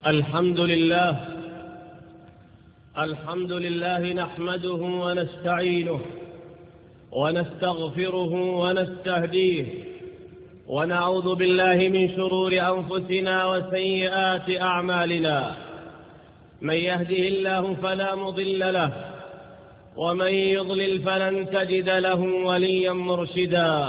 الحمد لله نحمده ونستعينه ونستغفره ونستهديه ونعوذ بالله من شرور أنفسنا وسيئات أعمالنا. من يهده الله فلا مضل له ومن يضلل فلن تجد له وليا مرشدا.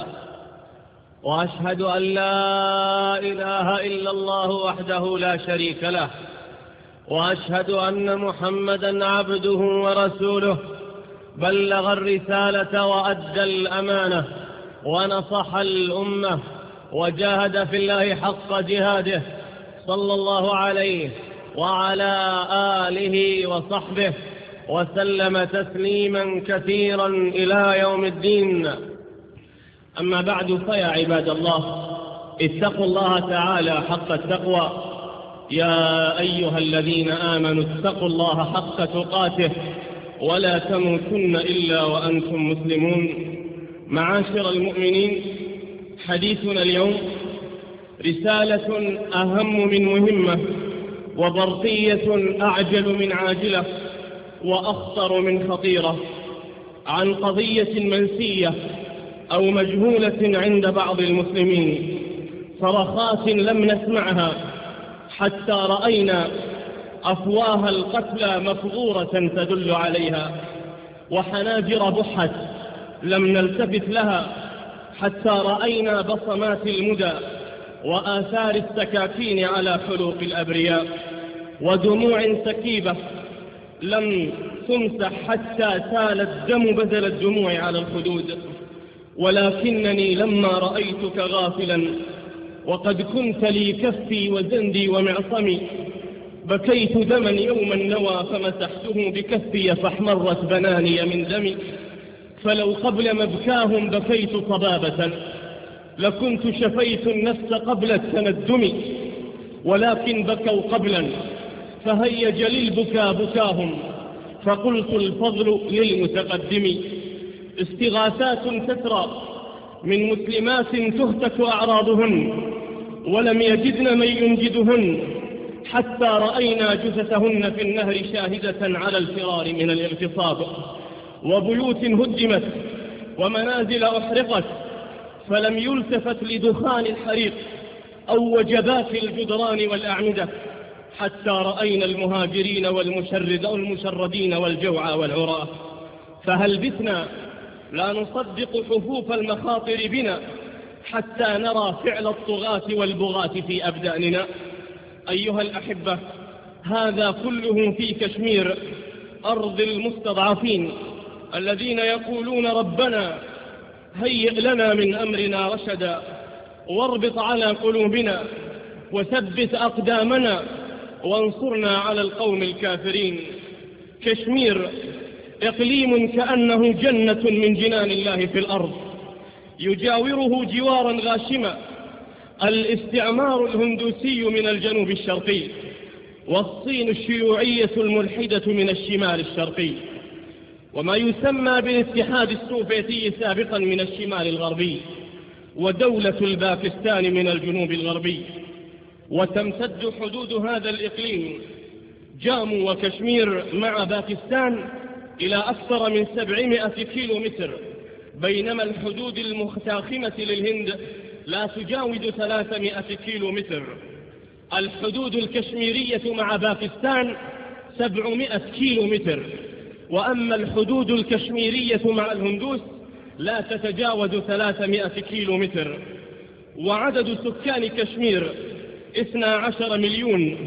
وأشهد أن لا إله إلا الله وحده لا شريك له، وأشهد أن محمدا عبده ورسوله، بلغ الرسالة وأدى الأمانة ونصح الأمة وجاهد في الله حق جهاده، صلى الله عليه وعلى آله وصحبه وسلم تسليما كثيرا إلى يوم الدين. أما بعد، فيا عباد الله، اتقوا الله تعالى حق التقوى. يا أيها الذين آمنوا اتقوا الله حق تقاته ولا تموتن إلا وأنتم مسلمون. معاشر المؤمنين، حديثنا اليوم رسالة أهم من مهمة، وبرقية أعجل من عاجلة، وأخطر من خطيرة، عن قضية منسية أو مجهولة عند بعض المسلمين، صرخات لم نسمعها حتى رأينا أفواه القتلى مفغورة تدل عليها، وحناجر بحت لم نلتفت لها حتى رأينا بصمات المدى وآثار السكاكين على حلوق الأبرياء، ودموع سكيبة لم تمسح حتى سال الدم بدل الدموع على الخدود. ولكنني لما رأيتك غافلا وقد كنت لي كفي وزندي ومعصمي، بكيت دما يوما نوى فمسحته بكفي فاحمرت بناني من دمي. فلو قبل مبكاهم بكيت صبابة لكنت شفيت النفس قبل التندم، ولكن بكوا قبلا فهيج للبكا بكاهم، فقلت الفضل للمتقدم. استغاثات تترى من مسلمات تهتك أعراضهن ولم يجدن من ينجدهن، حتى رأينا جثثهن في النهر شاهدة على الفرار من الاغتصاب، وبيوت هدمت ومنازل أحرقت فلم يلتفت لدخان الحريق أو وجبات الجدران والأعمدة، حتى رأينا المهاجرين والمشردين والجوع والعراة. فهل بثنا لا نصدق حفوف المخاطر بنا حتى نرى فعل الطغاة والبغاة في أبداننا؟ أيها الأحبة، هذا كله في كشمير، أرض المستضعفين الذين يقولون ربنا هيئ لنا من أمرنا رشدا، واربط على قلوبنا وثبت أقدامنا وانصرنا على القوم الكافرين. كشمير إقليم كأنه جنة من جنان الله في الأرض، يجاوره جوارا غاشما الاستعمار الهندوسي من الجنوب الشرقي، والصين الشيوعية الملحدة من الشمال الشرقي، وما يسمى بالاتحاد السوفيتي سابقا من الشمال الغربي، ودولة الباكستان من الجنوب الغربي. وتمتد حدود هذا الإقليم جامو وكشمير مع باكستان إلى أكثر من 700 كيلومتر، بينما الحدود المتاخمة للهند لا تجاوز 300 كيلومتر. الحدود الكشميرية مع باكستان 700 كيلومتر، وأما الحدود الكشميرية مع الهندوس لا تتجاوز 300 كيلومتر. وعدد سكان كشمير 12 مليون،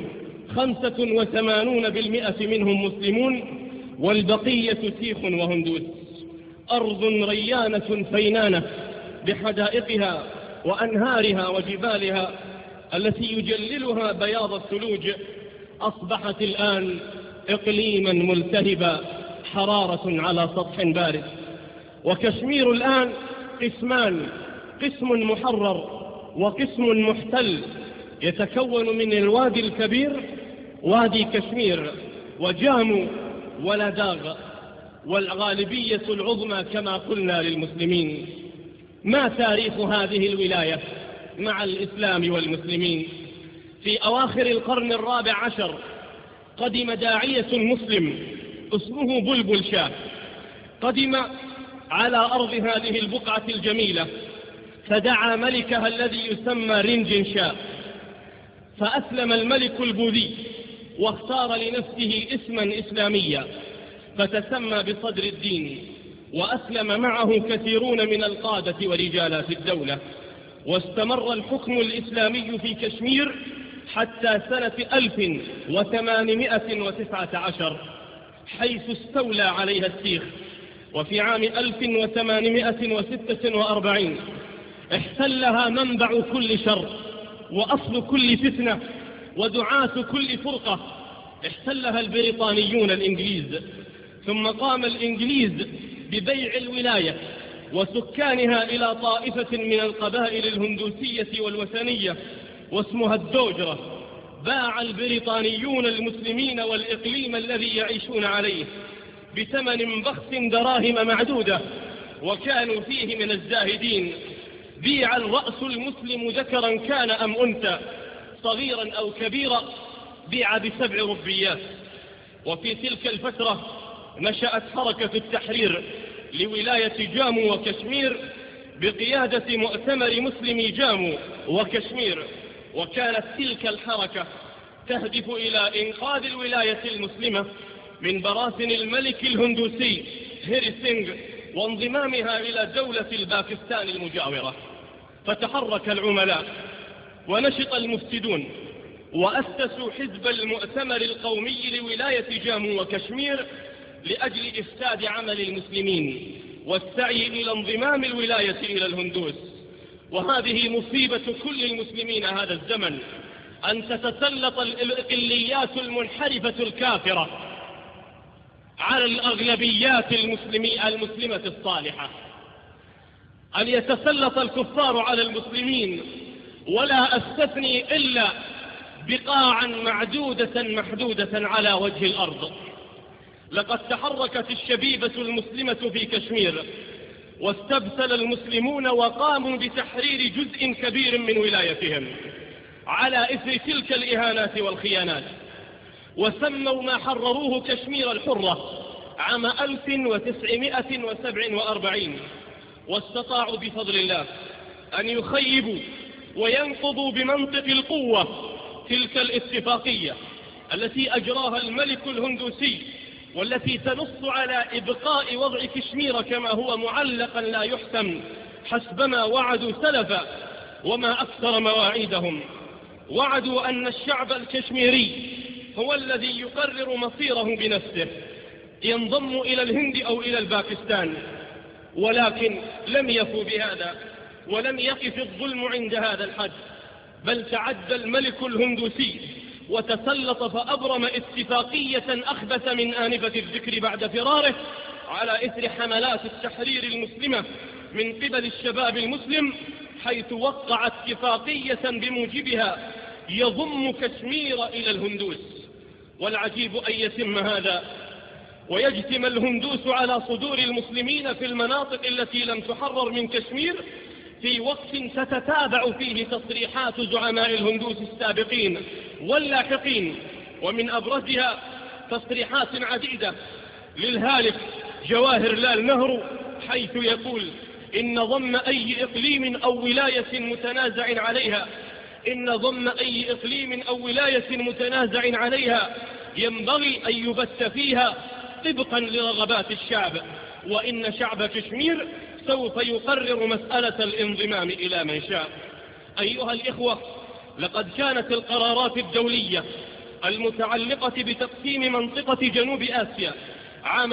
85% منهم مسلمون، والبقية سيخ وهندوس. أرض ريانة فينانة بحدائقها وأنهارها وجبالها التي يجللها بياض الثلوج، أصبحت الآن إقليما ملتهبا، حرارة على سطح بارد. وكشمير الآن قسمان، قسم محرر وقسم محتل، يتكون من الوادي الكبير وادي كشمير وجامو ولداغ، والغالبية العظمى كما قلنا للمسلمين. ما تاريخ هذه الولاية مع الإسلام والمسلمين؟ في أواخر القرن 14 قدم داعية مسلم اسمه بلبل شاه، قدم على أرض هذه البقعة الجميلة، فدعا ملكها الذي يسمى رنجن شاه، فأسلم الملك البوذي واختار لنفسه اسما إسلاميا فتسمى بصدر الدين، وأسلم معه كثيرون من القادة ورجالات الدولة، واستمر الحكم الإسلامي في كشمير حتى سنة 1819 حيث استولى عليها السيخ. وفي عام 1846 احتلها منبع كل شر وأصل كل فتنة ودعاة كل فرقة، احتلها البريطانيون الإنجليز. ثم قام الإنجليز ببيع الولاية وسكانها إلى طائفة من القبائل الهندوسية والوثنية واسمها الدوجرة. باع البريطانيون المسلمين والإقليم الذي يعيشون عليه بثمن بخس دراهم معدودة، وكانوا فيه من الزاهدين. بيع الرأس المسلم ذكرا كان أم أنثى صغيرا أو كبيرا بيع ب7 ربيات. وفي تلك الفترة نشأت حركة التحرير لولاية جامو وكشمير بقيادة مؤتمر مسلمي جامو وكشمير، وكانت تلك الحركة تهدف إلى إنقاذ الولاية المسلمة من براثن الملك الهندوسي هيري سينغ وانضمامها إلى دولة الباكستان المجاورة. فتحرك العملاء ونشط المفسدون وأسسوا حزب المؤتمر القومي لولاية جامو وكشمير لأجل إفساد عمل المسلمين والسعي إلى انضمام الولاية إلى الهندوس. وهذه مصيبة كل المسلمين هذا الزمن، أن تتسلط الإقليات المنحرفة الكافرة على الأغلبيات المسلمة الصالحة، أن يتسلط الكفار على المسلمين. ولا أستثني إلا بقاعا معدودة محدودة على وجه الأرض. لقد تحركت الشبيبة المسلمة في كشمير واستبسل المسلمون وقاموا بتحرير جزء كبير من ولايتهم على إثر تلك الإهانات والخيانات، وسموا ما حرروه كشمير الحرة عام 1947. واستطاعوا بفضل الله أن يخيبوا وينقضوا بمنطق القوة تلك الاتفاقية التي أجراها الملك الهندوسي، والتي تنص على إبقاء وضع كشمير كما هو معلقا لا يحتم حسبما وعدوا سلفا. وما أكثر مواعيدهم، وعدوا أن الشعب الكشميري هو الذي يقرر مصيره بنفسه، ينضم إلى الهند أو إلى الباكستان. ولكن لم يفوا بهذا، ولم يقف الظلم عند هذا الحد، بل تعدى الملك الهندوسي وتسلط فأبرم اتفاقية أخبث من آنفة الذكر بعد فراره على إثر حملات التحرير المسلمة من قبل الشباب المسلم، حيث وقع اتفاقية بموجبها يضم كشمير إلى الهندوس. والعجيب أن يتم هذا ويجتم الهندوس على صدور المسلمين في المناطق التي لم تحرر من كشمير في وقت تتتابع فيه تصريحات زعماء الهندوس السابقين واللاحقين، ومن أبرزها تصريحات عديدة للهالك جواهر لال نهرو، حيث يقول إن ضم أي إقليم أو ولاية متنازع عليها ينبغي أن يبث فيها طبقا لرغبات الشعب، وإن شعب كشمير سوف يقرر مسألة الانضمام إلى من شاء. أيها الإخوة، لقد كانت القرارات الدولية المتعلقة بتقسيم منطقة جنوب آسيا عام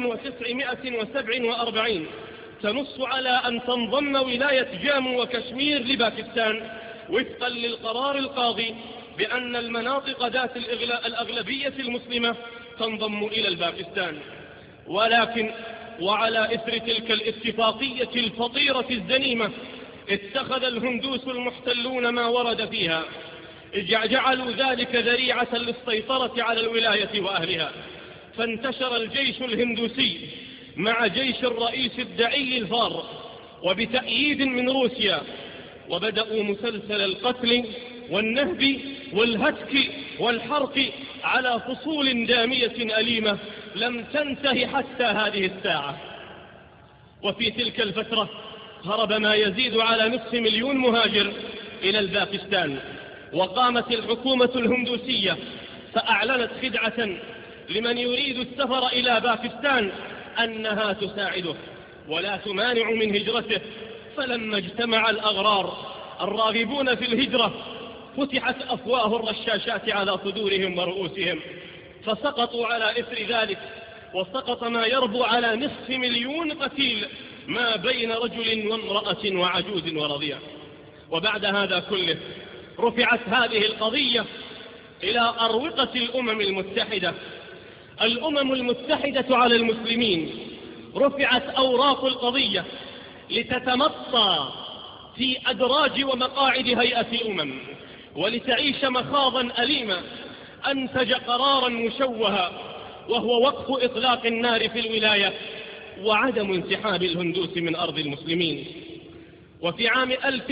1947 تنص على أن تنضم ولاية جامو وكشمير لباكستان وفقا للقرار القاضي بأن المناطق ذات الأغلبية المسلمة تنضم إلى الباكستان. ولكن وعلى إثر تلك الاتفاقية الفطيرة الزنيمة اتخذ الهندوس المحتلون ما ورد فيها، جعلوا ذلك ذريعة للسيطرة على الولاية وأهلها. فانتشر الجيش الهندوسي مع جيش الرئيس الدعي الفار وبتأييد من روسيا، وبدأوا مسلسل القتل والنهب والهتك والحرق على فصول دامية أليمة لم تنته حتى هذه الساعة. وفي تلك الفترة هرب ما يزيد على 500,000 مهاجر إلى الباكستان، وقامت الحكومة الهندوسية فأعلنت خدعة لمن يريد السفر إلى باكستان أنها تساعده ولا تمانع من هجرته. فلما اجتمع الأغرار الراغبون في الهجرة فتحت أفواه الرشاشات على صدورهم ورؤوسهم، فسقطوا على إثر ذلك، وسقط ما يربو على 500,000 قتيل ما بين رجل وامرأة وعجوز ورضيع. وبعد هذا كله رفعت هذه القضية إلى أروقة الأمم المتحدة. الأمم المتحدة على المسلمين رفعت أوراق القضية لتتمطى في أدراج ومقاعد هيئة الأمم ولتعيش مخاضا أليما أنتج قرارا مشوها، وهو وقف إطلاق النار في الولاية وعدم انسحاب الهندوس من أرض المسلمين. وفي عام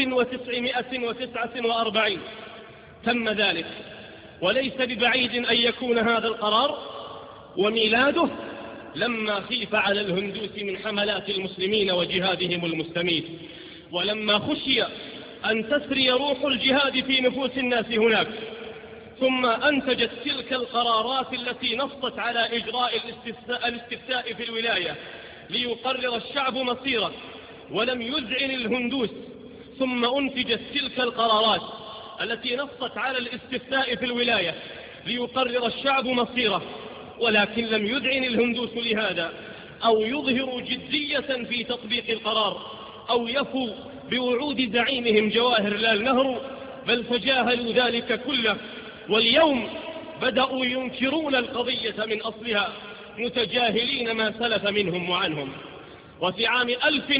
1949 تم ذلك، وليس ببعيد أن يكون هذا القرار وميلاده لما خيف على الهندوس من حملات المسلمين وجهادهم المستميت، ولما خشي أن تسري روح الجهاد في نفوس الناس هناك، ثم أنتجت تلك القرارات التي نصت على إجراء الاستفتاء في الولاية ليقرر الشعب مصيره ولم يذعن الهندوس. ثم أنتجت تلك القرارات التي نصت على الاستفتاء في الولاية ليقرر الشعب مصيره، ولكن لم يذعن الهندوس لهذا أو يظهروا جدية في تطبيق القرار أو يفوا بوعود زعيمهم جواهر لال نهرو، بل تجاهلوا ذلك كله. واليوم بدأوا ينكرون القضية من أصلها متجاهلين ما سلف منهم وعنهم. وفي عام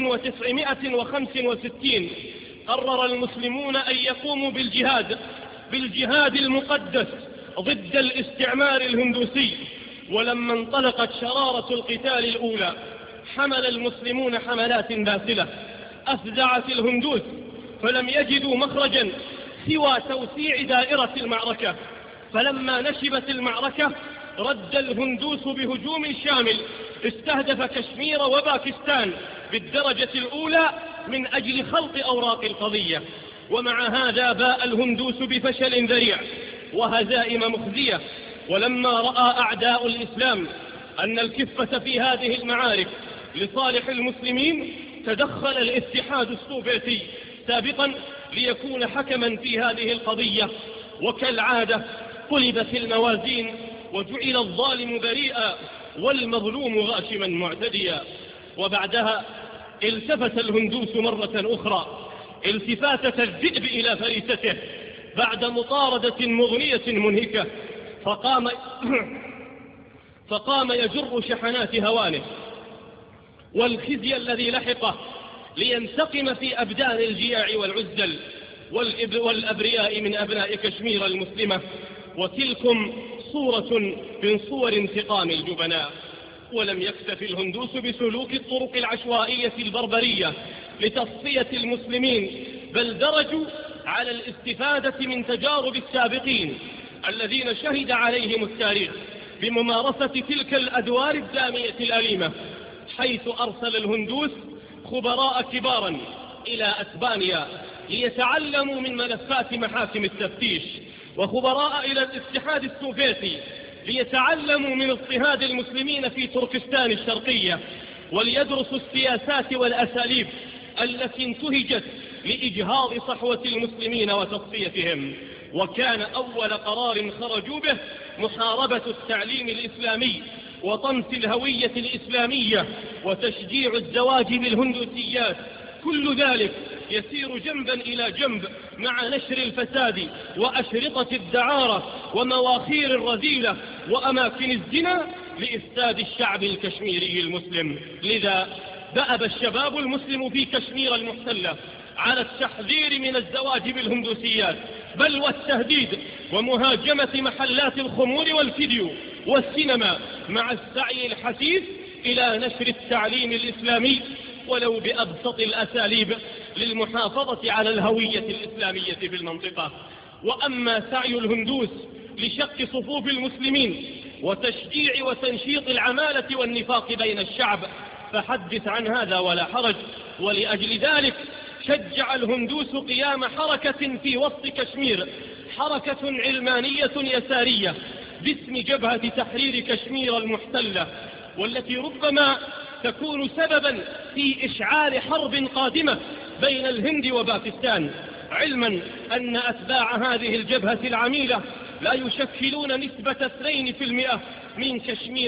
1965 قرر المسلمون أن يقوموا بالجهاد المقدس ضد الاستعمار الهندوسي. ولما انطلقت شرارة القتال الأولى حمل المسلمون حملات باسلة أفزعت الهندوس، فلم يجدوا مخرجا سوى توسيع دائرة المعركة. فلما نشبت المعركة رد الهندوس بهجوم شامل استهدف كشمير وباكستان بالدرجة الأولى من أجل خلق أوراق القضية. ومع هذا باء الهندوس بفشل ذريع وهزائم مخزية. ولما رأى أعداء الإسلام أن الكفة في هذه المعارك لصالح المسلمين تدخل الاتحاد السوفيتي سابقا ليكون حكما في هذه القضية، وكالعادة قلبت الموازين وجعل الظالم بريئا والمظلوم غاشما معتديا. وبعدها التفت الهندوس مرة أخرى التفاتة الذئب إلى فريسته بعد مطاردة مغنية منهكة، فقام يجر شحنات هوانه والخزي الذي لحقه لينتقم في أبدان الجياع والعزل والأبرياء من أبناء كشمير المسلمة. وتلكم صورة من صور انتقام الجبناء. ولم يكتف الهندوس بسلوك الطرق العشوائية البربرية لتصفية المسلمين، بل درجوا على الاستفادة من تجارب السابقين الذين شهد عليهم التاريخ بممارسة تلك الأدوار الدامية الأليمة، حيث أرسل الهندوس خبراء كبارا إلى أسبانيا ليتعلموا من ملفات محاكم التفتيش، وخبراء إلى الاتحاد السوفيتي ليتعلموا من اضطهاد المسلمين في تركستان الشرقية، وليدرسوا السياسات والأساليب التي انتهجت لإجهاض صحوة المسلمين وتصفيتهم. وكان أول قرار خرجوا به محاربة التعليم الإسلامي وطمس الهوية الإسلامية وتشجيع الزواج بالهندوسيات. كل ذلك يسير جنبا إلى جنب مع نشر الفساد وأشرطة الدعارة ومواخير الرذيلة وأماكن الزنا لإفساد الشعب الكشميري المسلم. لذا دأب الشباب المسلم في كشمير المحتلة على التحذير من الزواج بالهندوسيات، بل والتهديد ومهاجمة محلات الخمور والفيديو والسينما، مع السعي الحثيث إلى نشر التعليم الإسلامي ولو بأبسط الأساليب للمحافظة على الهوية الإسلامية في المنطقة. وأما سعي الهندوس لشق صفوف المسلمين وتشجيع وتنشيط العمالة والنفاق بين الشعب فحدث عن هذا ولا حرج. ولأجل ذلك شجع الهندوس قيام حركة في وسط كشمير، حركة علمانية يسارية باسم جبهة تحرير كشمير المحتلة، والتي ربما تكون سببا في إشعال حرب قادمة بين الهند وباكستان، علما أن أتباع هذه الجبهة العميلة لا يشكلون نسبة 2% من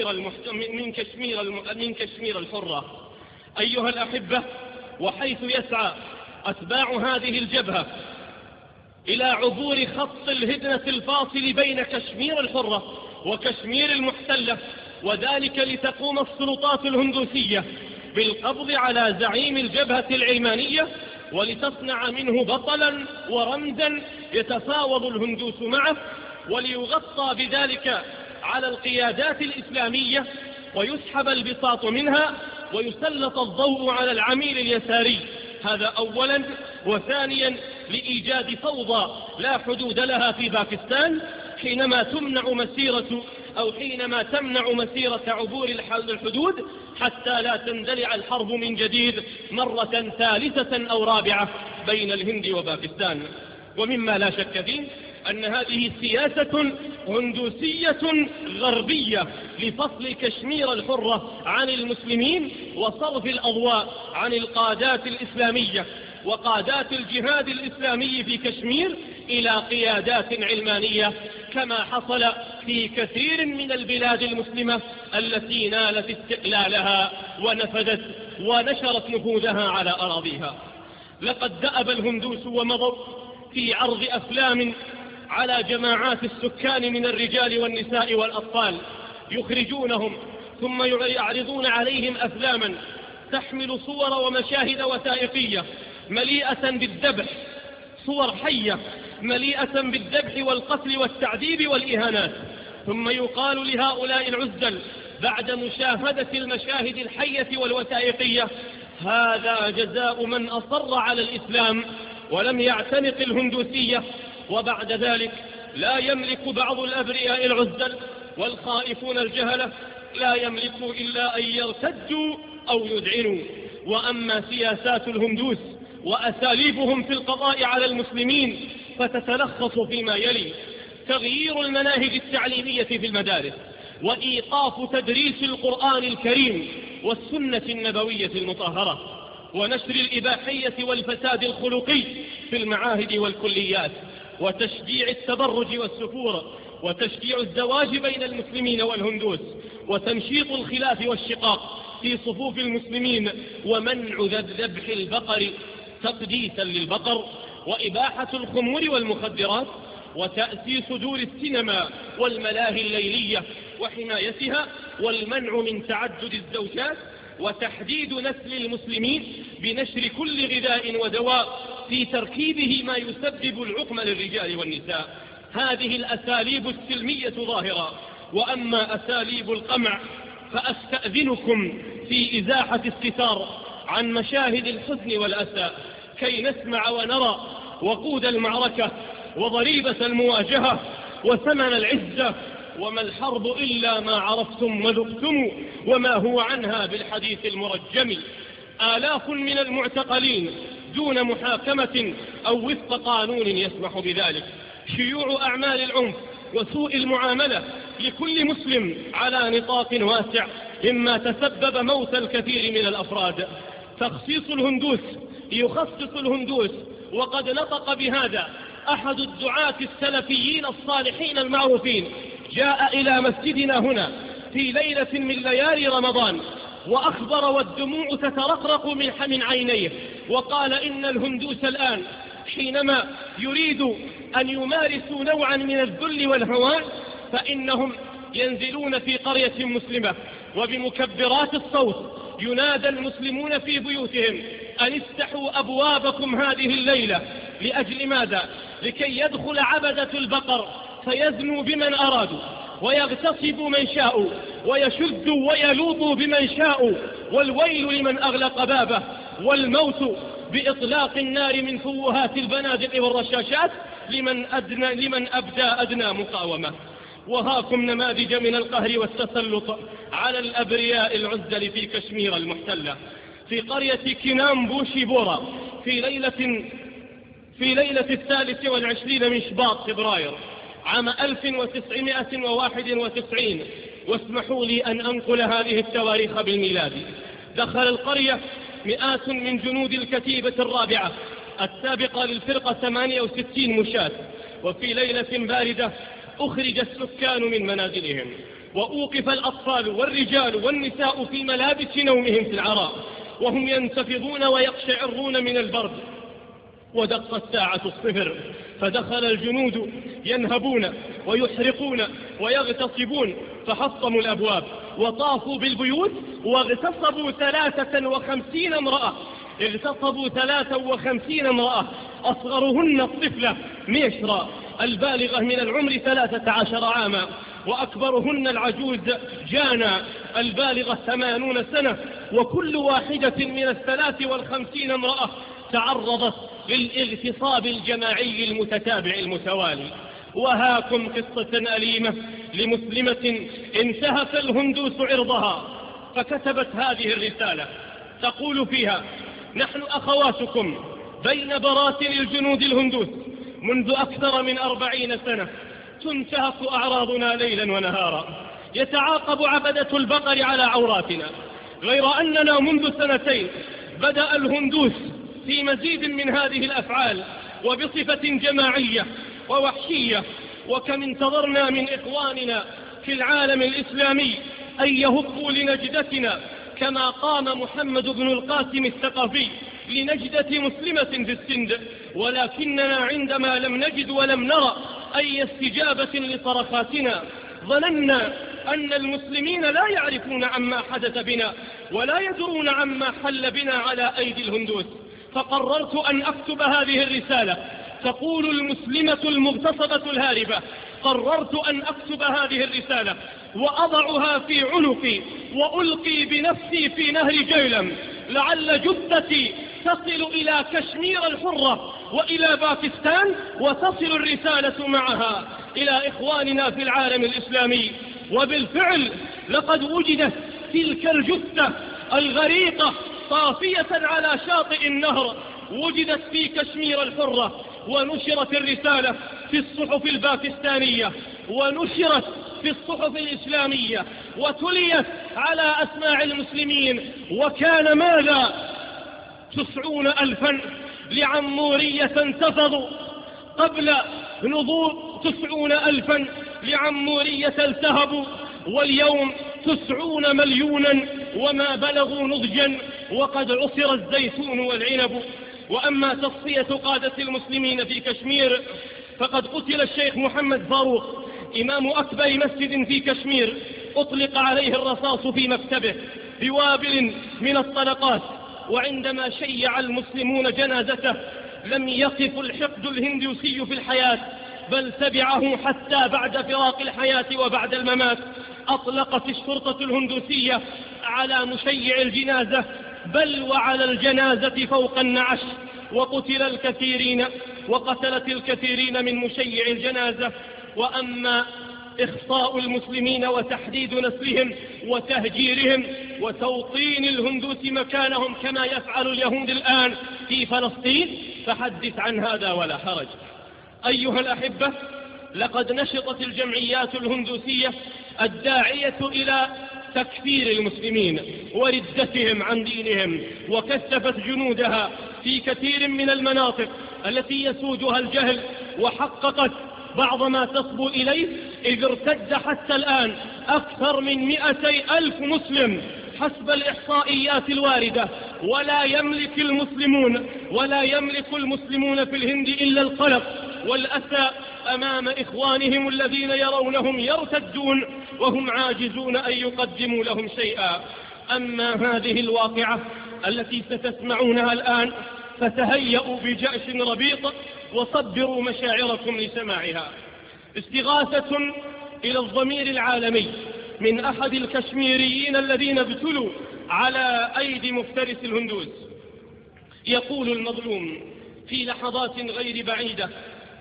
كشمير الحرة. أيها الأحبة، وحيث يسعى أتباع هذه الجبهة إلى عبور خط الهدنة الفاصل بين كشمير الحرة وكشمير المحتلة، وذلك لتقوم السلطات الهندوسية بالقبض على زعيم الجبهة العلمانية ولتصنع منه بطلا ورمزا يتفاوض الهندوس معه، وليغطى بذلك على القيادات الإسلامية ويسحب البساط منها ويسلط الضوء على العميل اليساري. هذا أولا. وثانيا لإيجاد فوضى لا حدود لها في باكستان حينما تمنع مسيرة عبور الحدود حتى لا تندلع الحرب من جديد مرة ثالثة أو رابعة بين الهند وباكستان. ومما لا شك فيه أن هذه سياسة هندوسية غربية لفصل كشمير الحرة عن المسلمين وصرف الأضواء عن القادات الإسلامية وقادات الجهاد الإسلامي في كشمير إلى قيادات علمانية، كما حصل في كثير من البلاد المسلمة التي نالت استقلالها ونفذت ونشرت نفوذها على أراضيها. لقد دأب الهندوس ومضوا في عرض أفلام على جماعات السكان من الرجال والنساء والأطفال، يخرجونهم ثم يعرضون عليهم أفلاما تحمل صور ومشاهد وثائقية مليئة بالذبح، صور حية مليئة بالذبح والقتل والتعذيب والإهانات، ثم يقال لهؤلاء العزل بعد مشاهدة المشاهد الحية والوثائقية: هذا جزاء من أصر على الإسلام ولم يعتنق الهندوسية. وبعد ذلك لا يملك بعض الأبرياء العزل والخائفون الجهلة لا يملكوا إلا أن يرتدوا أو يذعنوا. وأما سياسات الهندوس وأساليبهم في القضاء على المسلمين فتتلخص فيما يلي: تغيير المناهج التعليمية في المدارس، وإيقاف تدريس القرآن الكريم والسنة النبوية المطهرة، ونشر الإباحية والفساد الخلقي في المعاهد والكليات، وتشجيع التبرج والسفور، وتشجيع الزواج بين المسلمين والهندوس، وتنشيط الخلاف والشقاق في صفوف المسلمين، ومنع ذبح البقر تقديسا للبقر، وإباحة الخمور والمخدرات، وتأسيس دور السينما والملاهي الليلية وحمايتها، والمنع من تعدد الزوجات، وتحديد نسل المسلمين بنشر كل غذاء ودواء في تركيبه ما يسبب العقم للرجال والنساء. هذه الأساليب السلمية ظاهرة. وأما أساليب القمع فأستأذنكم في إزاحة الستار عن مشاهد الحزن والأسى كي نسمع ونرى وقود المعركة وضريبة المواجهة وثمن العزة. وما الحرب إلا ما عرفتم وذقتم وما هو عنها بالحديث المرجم. آلاف من المعتقلين دون محاكمة أو وفق قانون يسمح بذلك. شيوع أعمال العنف وسوء المعاملة لكل مسلم على نطاق واسع مما تسبب موت الكثير من الأفراد. تخصيص الهندوس يخصص الهندوس، وقد نطق بهذا أحد الدعاة السلفيين الصالحين المعروفين، جاء إلى مسجدنا هنا في ليلة من ليالي رمضان وأخبر والدموع تترقرق من عينيه، وقال إن الهندوس الآن حينما يريد أن يمارسوا نوعا من الذل والهوان فإنهم ينزلون في قرية مسلمة وبمكبرات الصوت ينادى المسلمون في بيوتهم أن افتحوا أبوابكم هذه الليلة. لأجل ماذا؟ لكي يدخل عبدة البقر فيزنوا بمن أرادوا ويغتصبوا من شاءوا ويشدوا ويلوطوا بمن شاءوا، والويل لمن أغلق بابه، والموت بإطلاق النار من فوهات البنادق والرشاشات لمن أبدى أدنى مقاومة. وهاكم نماذج من القهر والتسلط على الأبرياء العزل في كشمير المحتلة. في قرية كنام بوشيبورا في ليلة 23 من شباط فبراير عام 1991، واسمحوا لي أن أنقل هذه التواريخ بالميلادي. دخل القرية مئات من جنود الكتيبة الرابعة السابقة للفرقة 68 مشاة، وفي ليلة باردة أخرج السكان من منازلهم، وأوقف الأطفال والرجال والنساء في ملابس نومهم في العراء وهم ينتفضون ويقشعرون من البرد. ودق الساعة الصفر، فدخل الجنود ينهبون ويحرقون ويغتصبون، فحطموا الأبواب وطافوا بالبيوت واغتصبوا 53 امرأة. اغتصبوا 53 امرأة، أصغرهن الطفلة ميشرا البالغة من العمر 13 عاما، وأكبرهن العجوز جانا البالغة 80 سنة. وكل واحدة من 53 امرأة تعرضت للاغتصاب الجماعي المتتابع المتوالي. وهاكم قصة أليمة لمسلمة انتهك الهندوس عرضها، فكتبت هذه الرسالة تقول فيها: نحن أخواتكم بين براسل الجنود الهندوس منذ أكثر من 40 سنة، تنتهك أعراضنا ليلا ونهارا، يتعاقب عبدة البقر على عوراتنا، غير أننا منذ 2 بدأ الهندوس في مزيد من هذه الأفعال وبصفة جماعية ووحشية. وكم انتظرنا من إخواننا في العالم الإسلامي أن يهبوا لنجدتنا كما قام محمد بن القاسم الثقفي لنجدة مسلمة في السند، ولكننا عندما لم نجد ولم نرى أي استجابة لصرخاتنا ظننا أن المسلمين لا يعرفون عما حدث بنا ولا يدرون عما حل بنا على أيدي الهندوس. فقررت أن أكتب هذه الرسالة تقول المسلمة المغتصبة الهاربة: قررت أن أكتب هذه الرسالة وأضعها في عنقي وألقي بنفسي في نهر جيلم، لعل جثتي تصل إلى كشمير الحرة وإلى باكستان، وتصل الرسالة معها إلى إخواننا في العالم الإسلامي. وبالفعل لقد وجدت تلك الجثة الغريقة طافية على شاطئ النهر، وجدت في كشمير الحرة، ونشرت الرسالة في الصحف الباكستانية ونشرت في الصحف الإسلامية وتليت على أسماع المسلمين. وكان ماذا؟ 90,000 لعمورية انتفضوا قبل نضوء، 90,000 لعمورية التهبوا، واليوم 90 مليونا وما بلغوا نضجا، وقد عصر الزيتون والعنب. وأما تصفية قادة المسلمين في كشمير فقد قتل الشيخ محمد فاروق إمام أكبر مسجد في كشمير، أطلق عليه الرصاص في مكتبه بوابل من الطلقات، وعندما شيع المسلمون جنازته لم يقف الحقد الهندوسي في الحياة، بل تبعه حتى بعد فراق الحياة وبعد الممات. أطلقت الشرطة الهندوسية على مشيع الجنازة بل وعلى الجنازة فوق النعش، وقتلت الكثيرين من مشيع الجنازة. وأما إخصاء المسلمين وتحديد نسلهم وتهجيرهم وتوطين الهندوس مكانهم كما يفعل اليهود الآن في فلسطين فحدث عن هذا ولا حرج. أيها الأحبة، لقد نشطت الجمعيات الهندوسية الداعية إلى تكفير المسلمين وردتهم عن دينهم، وكثفت جنودها في كثير من المناطق التي يسودها الجهل، وحققت بعض ما تصبو إليه، إذ ارتد حتى الآن أكثر من 200,000 مسلم حسب الإحصائيات الواردة. ولا يملك المسلمون في الهند إلا القلق والأسى أمام إخوانهم الذين يرونهم يرتدون وهم عاجزون أن يقدموا لهم شيئا. أما هذه الواقعة التي ستسمعونها الآن فتهيئوا بجأش ربيط وصبروا مشاعركم لسماعها. استغاثة إلى الضمير العالمي من أحد الكشميريين الذين ابتلوا على أيدي مفترس الهندوس. يقول المظلوم: في لحظات غير بعيدة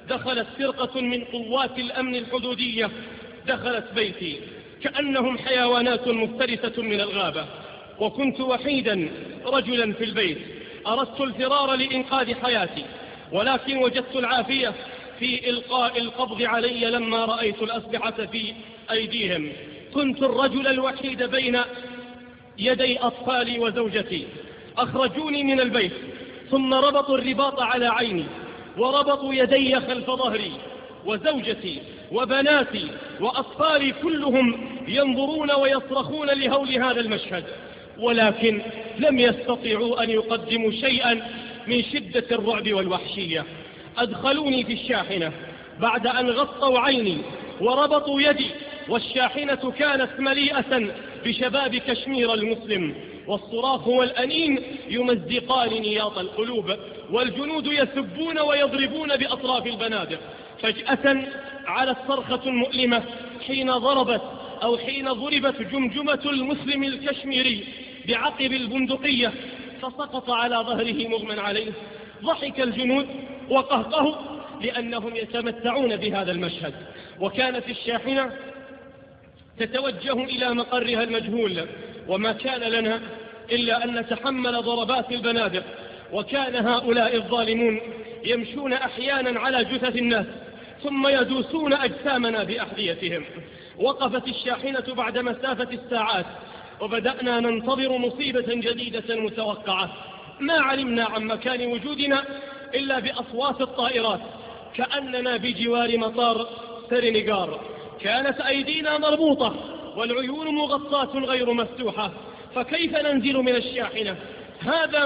دخلت فرقة من قوات الأمن الحدودية، دخلت بيتي كأنهم حيوانات مفترسة من الغابة، وكنت وحيدا رجلا في البيت. أردت الفرار لإنقاذ حياتي، ولكن وجدت العافية في إلقاء القبض علي لما رأيت الأسلحة في أيديهم. كنت الرجل الوحيد بين يدي أطفالي وزوجتي. أخرجوني من البيت، ثم ربطوا الرباط على عيني، وربطوا يدي خلف ظهري، وزوجتي وبناتي وأطفالي كلهم ينظرون ويصرخون لهول هذا المشهد، ولكن لم يستطيعوا أن يقدموا شيئا من شدة الرعب والوحشية. أدخلوني في الشاحنة بعد أن غطوا عيني وربطوا يدي، والشاحنة كانت مليئة بشباب كشمير المسلم، والصراخ والأنين يمزقان نياط القلوب، والجنود يسبون ويضربون بأطراف البنادق. فجأة على الصرخة المؤلمة حين ضربت جمجمة المسلم الكشميري بعقب البندقية، فسقط على ظهره مغمى عليه. ضحك الجنود وقهقهوا لأنهم يتمتعون بهذا المشهد، وكانت الشاحنة تتوجه إلى مقرها المجهول، وما كان لنا إلا أن نتحمل ضربات البنادق. وكان هؤلاء الظالمون يمشون أحيانا على جثث الناس ثم يدوسون أجسامنا بأحذيتهم. وقفت الشاحنة بعد مسافة الساعات، وبدأنا ننتظر مصيبة جديدة متوقعة. ما علمنا عن مكان وجودنا إلا بأصوات الطائرات، كأننا بجوار مطار سرينيغار. كانت أيدينا مربوطة والعيون مغطاة غير مفتوحة، فكيف ننزل من الشاحنة؟ هذا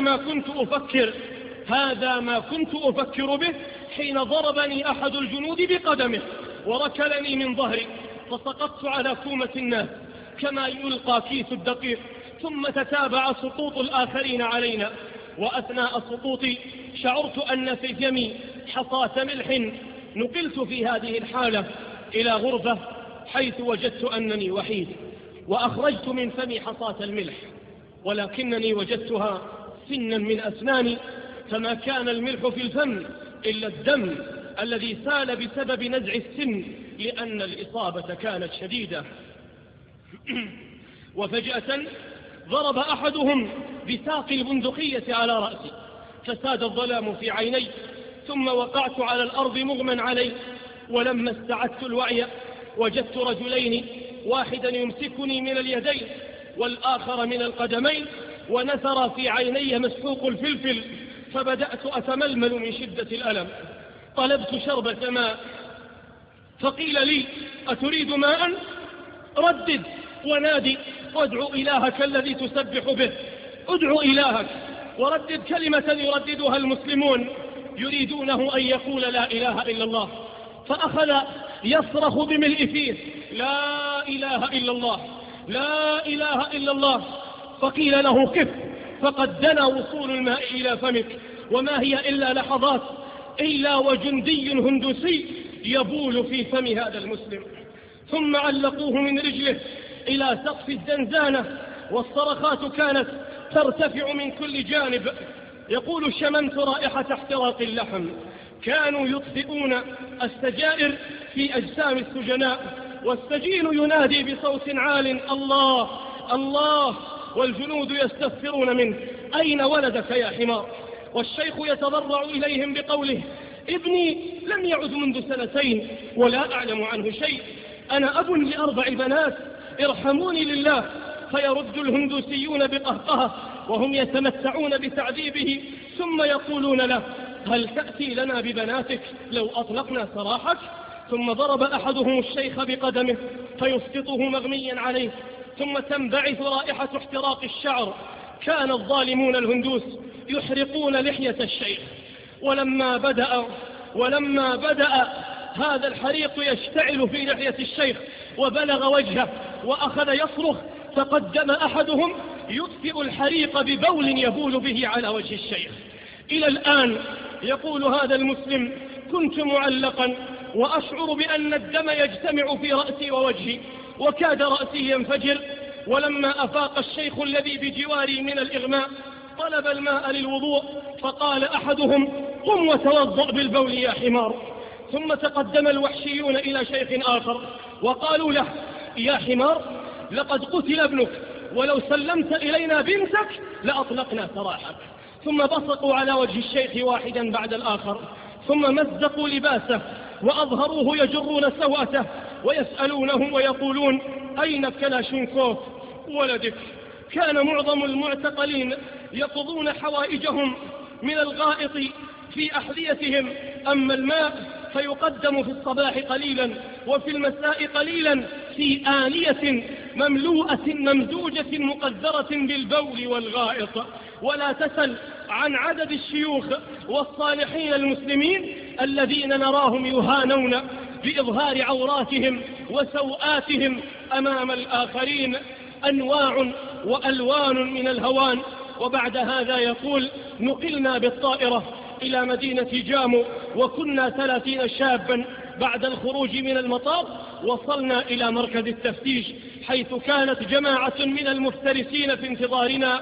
ما كنت أفكر به حين ضربني أحد الجنود بقدمه وركلني من ظهري، فسقطت على كومة الناس كما يلقى كيس الدقيق، ثم تتابع سقوط الآخرين علينا. وأثناء سقوطي شعرت أن في فمي حصاة ملح. نقلت في هذه الحالة إلى غرفة حيث وجدت أنني وحيد، وأخرجت من فمي حصاة الملح، ولكنني وجدتها سنا من أسناني، فما كان الملح في الفم إلا الدم الذي سال بسبب نزع السن، لأن الإصابة كانت شديدة. وفجأة ضرب أحدهم بساق البندقية على رأسي، فساد الظلام في عيني، ثم وقعت على الأرض مغمى علي. ولما استعدت الوعي وجدت رجلين، واحدا يمسكني من اليدين والآخر من القدمين، ونثر في عيني مسحوق الفلفل، فبدأت أتململ من شدة الألم. طلبت شربة ماء، فقيل لي: أتريد ماء؟ ردد ونادي وادعو إلهك الذي تسبح به. ادعو إلهك وردد كلمة يرددها المسلمون يريدونه أن يقول لا إله إلا الله. فأخذ يصرخ بملء فيه: لا إله إلا الله، لا إله إلا الله. فقيل له: كف، فقد دنا وصول الماء إلى فمك، وما هي إلا لحظات إلا وجندي هندوسي يبول في فم هذا المسلم. ثم علقوه من رجله إلى سقف الزنزانة، والصرخات كانت ترتفع من كل جانب. يقول: شممت رائحة احتراق اللحم. كانوا يطفئون السجائر في أجسام السجناء، والسجين ينادي بصوت عال: الله الله، والجنود يستغفرون منه: أين ولدك يا حمار؟ والشيخ يتضرع إليهم بقوله: ابني لم يعد منذ 2 سنين ولا أعلم عنه شيء، أنا أب ل4 بنات، ارحموني لله. فيرد الهندوسيون بقهقهة وهم يتمتعون بتعذيبه، ثم يقولون له: هل تأتي لنا ببناتك لو أطلقنا سراحك؟ ثم ضرب أحدهم الشيخ بقدمه فيسقطه مغميا عليه، ثم تنبعث رائحة احتراق الشعر. كان الظالمون الهندوس يحرقون لحية الشيخ، ولما بدأ هذا الحريق يشتعل في لحية الشيخ وبلغ وجهه وأخذ يصرخ، تقدم أحدهم يطفئ الحريق ببول يبول به على وجه الشيخ. إلى الآن يقول هذا المسلم: كنت معلقا وأشعر بأن الدم يجتمع في رأسي ووجهي، وكاد رأسي ينفجر. ولما أفاق الشيخ الذي بجواري من الإغماء طلب الماء للوضوء، فقال أحدهم: قم وتوضأ بالبول يا حمار. ثم تقدم الوحشيون إلى شيخ آخر وقالوا له: يا حمار، لقد قتل ابنك، ولو سلمت إلينا بنتك لأطلقنا سراحك. ثم بصقوا على وجه الشيخ واحدا بعد الآخر، ثم مزقوا لباسه وأظهروه يجرون سوءته ويسألونه ويقولون: أين كلاشينكوف ولدك؟ كان معظم المعتقلين يقضون حوائجهم من الغائط في أحذيتهم، أما الماء فيقدم في الصباح قليلا وفي المساء قليلا في آنية مملوءة ممزوجة مقدرة بالبول والغائط. ولا تسل عن عدد الشيوخ والصالحين المسلمين الذين نراهم يهانون بإظهار عوراتهم وسوآتهم أمام الآخرين، أنواع وألوان من الهوان. وبعد هذا يقول: نقلنا بالطائرة إلى مدينة جامو، وكنا 30 شابا. بعد الخروج من المطار وصلنا إلى مركز التفتيش، حيث كانت جماعة من المفترسين في انتظارنا.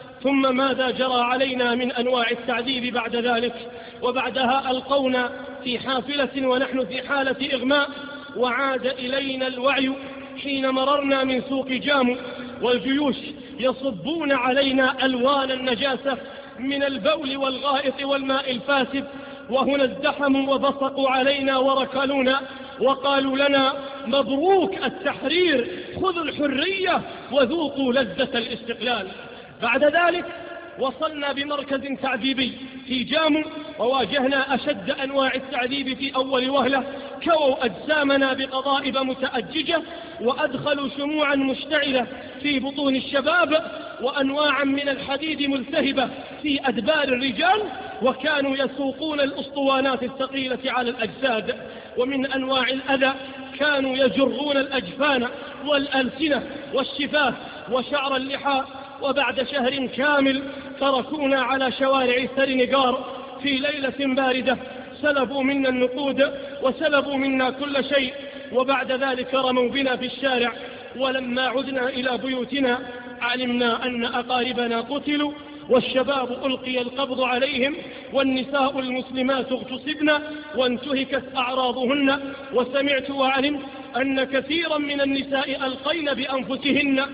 ثم ماذا جرى علينا من أنواع التعذيب بعد ذلك؟ وبعدها ألقونا في حافلة ونحن في حالة إغماء، وعاد إلينا الوعي حين مررنا من سوق جامو والجيوش يصبون علينا ألوان النجاسة من البول والغائط والماء الفاسد. وهنا ازدحموا وبصقوا علينا وركلونا وقالوا لنا: مبروك التحرير، خذوا الحرية وذوقوا لذة الاستقلال. بعد ذلك وصلنا بمركز تعذيبي في جامو، وواجهنا أشد أنواع التعذيب في أول وهلة. كووا أجسامنا بقضائب متأججة، وأدخلوا شموعا مشتعلة في بطون الشباب، وأنواعا من الحديد ملتهبة في أدبار الرجال، وكانوا يسوقون الأسطوانات الثقيلة على الأجساد. ومن أنواع الأذى كانوا يجرون الأجفان والألسنة والشفاه وشعر اللحى. وبعد شهر كامل تركونا على شوارع سرينغار في ليلة باردة، سلبوا منا النقود وسلبوا منا كل شيء، وبعد ذلك رموا بنا في الشارع. ولما عدنا إلى بيوتنا علمنا أن أقاربنا قتلوا، والشباب ألقي القبض عليهم، والنساء المسلمات اغتصبن وانتهكت أعراضهن. وسمعت وعلمت أن كثيرا من النساء ألقين بأنفسهن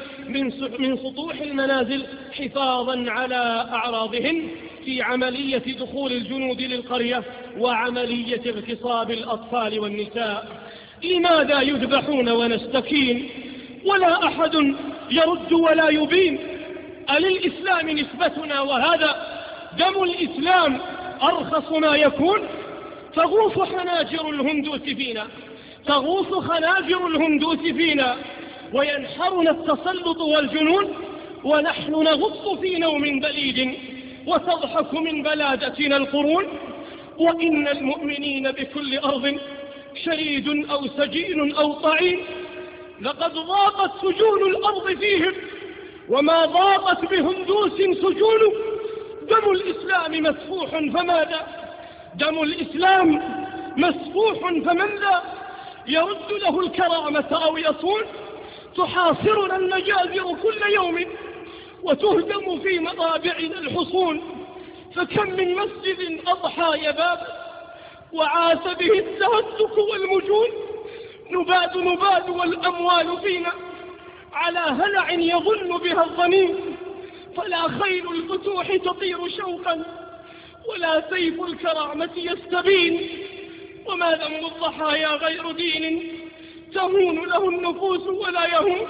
من سطوح المنازل حفاظا على أعراضهن في عملية دخول الجنود للقرية وعملية اغتصاب الأطفال والنساء. لماذا يذبحون ونستكين ولا أحد يرد ولا يبين؟ أللإسلام نسبتنا وهذا دم الإسلام أرخص ما يكون؟ تغوص خناجر الهندوس فينا، تغوص خناجر الهندوس فينا، وينحرنا التسلط والجنون، ونحن نغط في نوم بليد وتضحك من بلادتنا القرون. وإن المؤمنين بكل أرض شريد أو سجين أو طعين، لقد ضاقت سجون الأرض فيهم وما ضاقت بهندوس سجون. دم الإسلام مسفوح فماذا؟ دم الإسلام مسفوح فمن ذا يرد له الكرامة أو يصون؟ تحاصرنا المجازر كل يوم وتهدم في مضابعنا الحصون. فكم من مسجد أضحى يباب وعاث به التهتك والمجون. نباد والأموال فينا على هلع يظن بها الظنين. فلا خيل الفتوح تطير شوقا ولا سيف الكرامة يستبين. وما ذنب الضحايا غير دين تهون له النفوس ولا يهون.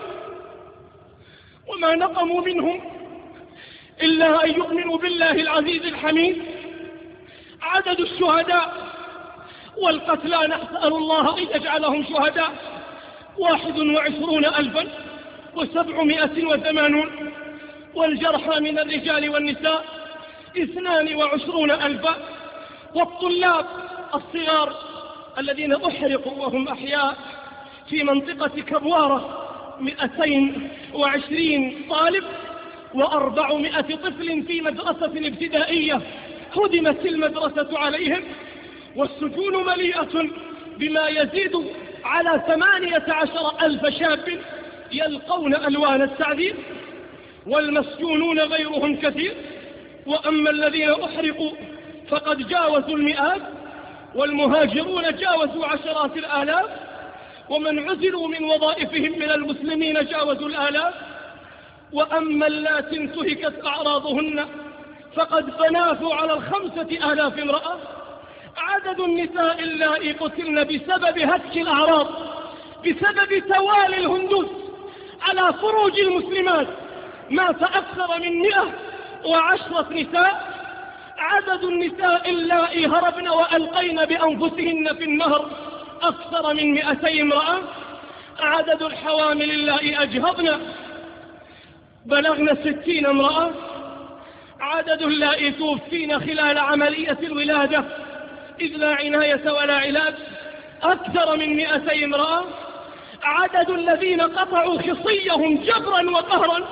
وما نقموا منهم إلا أن يؤمنوا بالله العزيز الحميد. عدد الشهداء والقتلى نسأل الله أن يجعلهم شهداء 21,780، والجرحى من الرجال والنساء 22,000، والطلاب الصغار الذين أحرقوا وهم أحياء في منطقة كبوارة 220 طالب و400 طفل في مدرسة ابتدائية هدمت المدرسة عليهم. والسجون مليئة بما يزيد على 18,000 شاب يلقون ألوان التعذيب، والمسجونون غيرهم كثير. وأما الذين أحرقوا فقد جاوزوا المئات، والمهاجرون جاوزوا عشرات الآلاف، ومن عزلوا من وظائفهم من المسلمين جاوزوا الآلاف. وأما اللاتي انتهكت أعراضهن فقد تنافوا على 5000 امرأة. عدد النساء اللائي قتلن بسبب هتك الأعراض، بسبب توالي الهندوس على فروج المسلمات، مات أكثر من 110 نساء. عدد النساء اللائي هربن وألقين بأنفسهن في النهر أكثر من 200 امرأة. عدد الحوامل اللائي أجهضن بلغن 60 امرأة. عدد اللائي توفين خلال عملية الولادة إذ لا عناية ولا علاج أكثر من 200 امرأة. عدد الذين قطعوا خصيهم جبرا وقهرا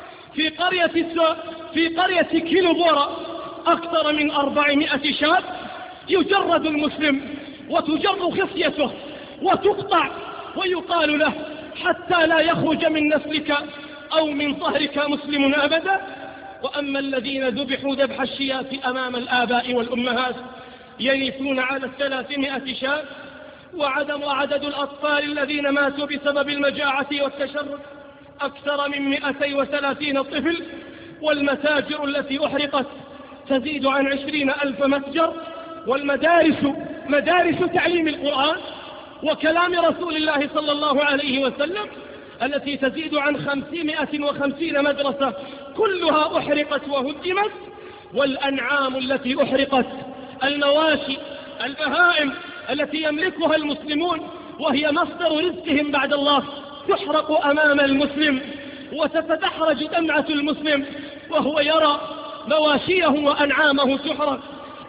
في قرية كيلوبورا أكثر من 400 شاب. يجرد المسلم وتجر خصيته وتقطع ويقال له حتى لا يخرج من نسلك أو من ظهرك مسلم أبدا. وأما الذين ذبحوا ذبح الشياة أمام الآباء والأمهات ينفون على 300 شاب. وعدد الأطفال الذين ماتوا بسبب المجاعة والتشرد أكثر من 230 طفل. والمتاجر التي أحرقت تزيد عن 20,000 متجر. والمدارس مدارس تعليم القرآن وكلام رسول الله صلى الله عليه وسلم التي تزيد عن 550 مدرسة كلها أحرقت وهدمت. والأنعام التي أحرقت، المواشي، البهائم التي يملكها المسلمون وهي مصدر رزقهم بعد الله تحرق أمام المسلم، وتتدحرج دمعة المسلم وهو يرى مواشيه وأنعامه تحرق.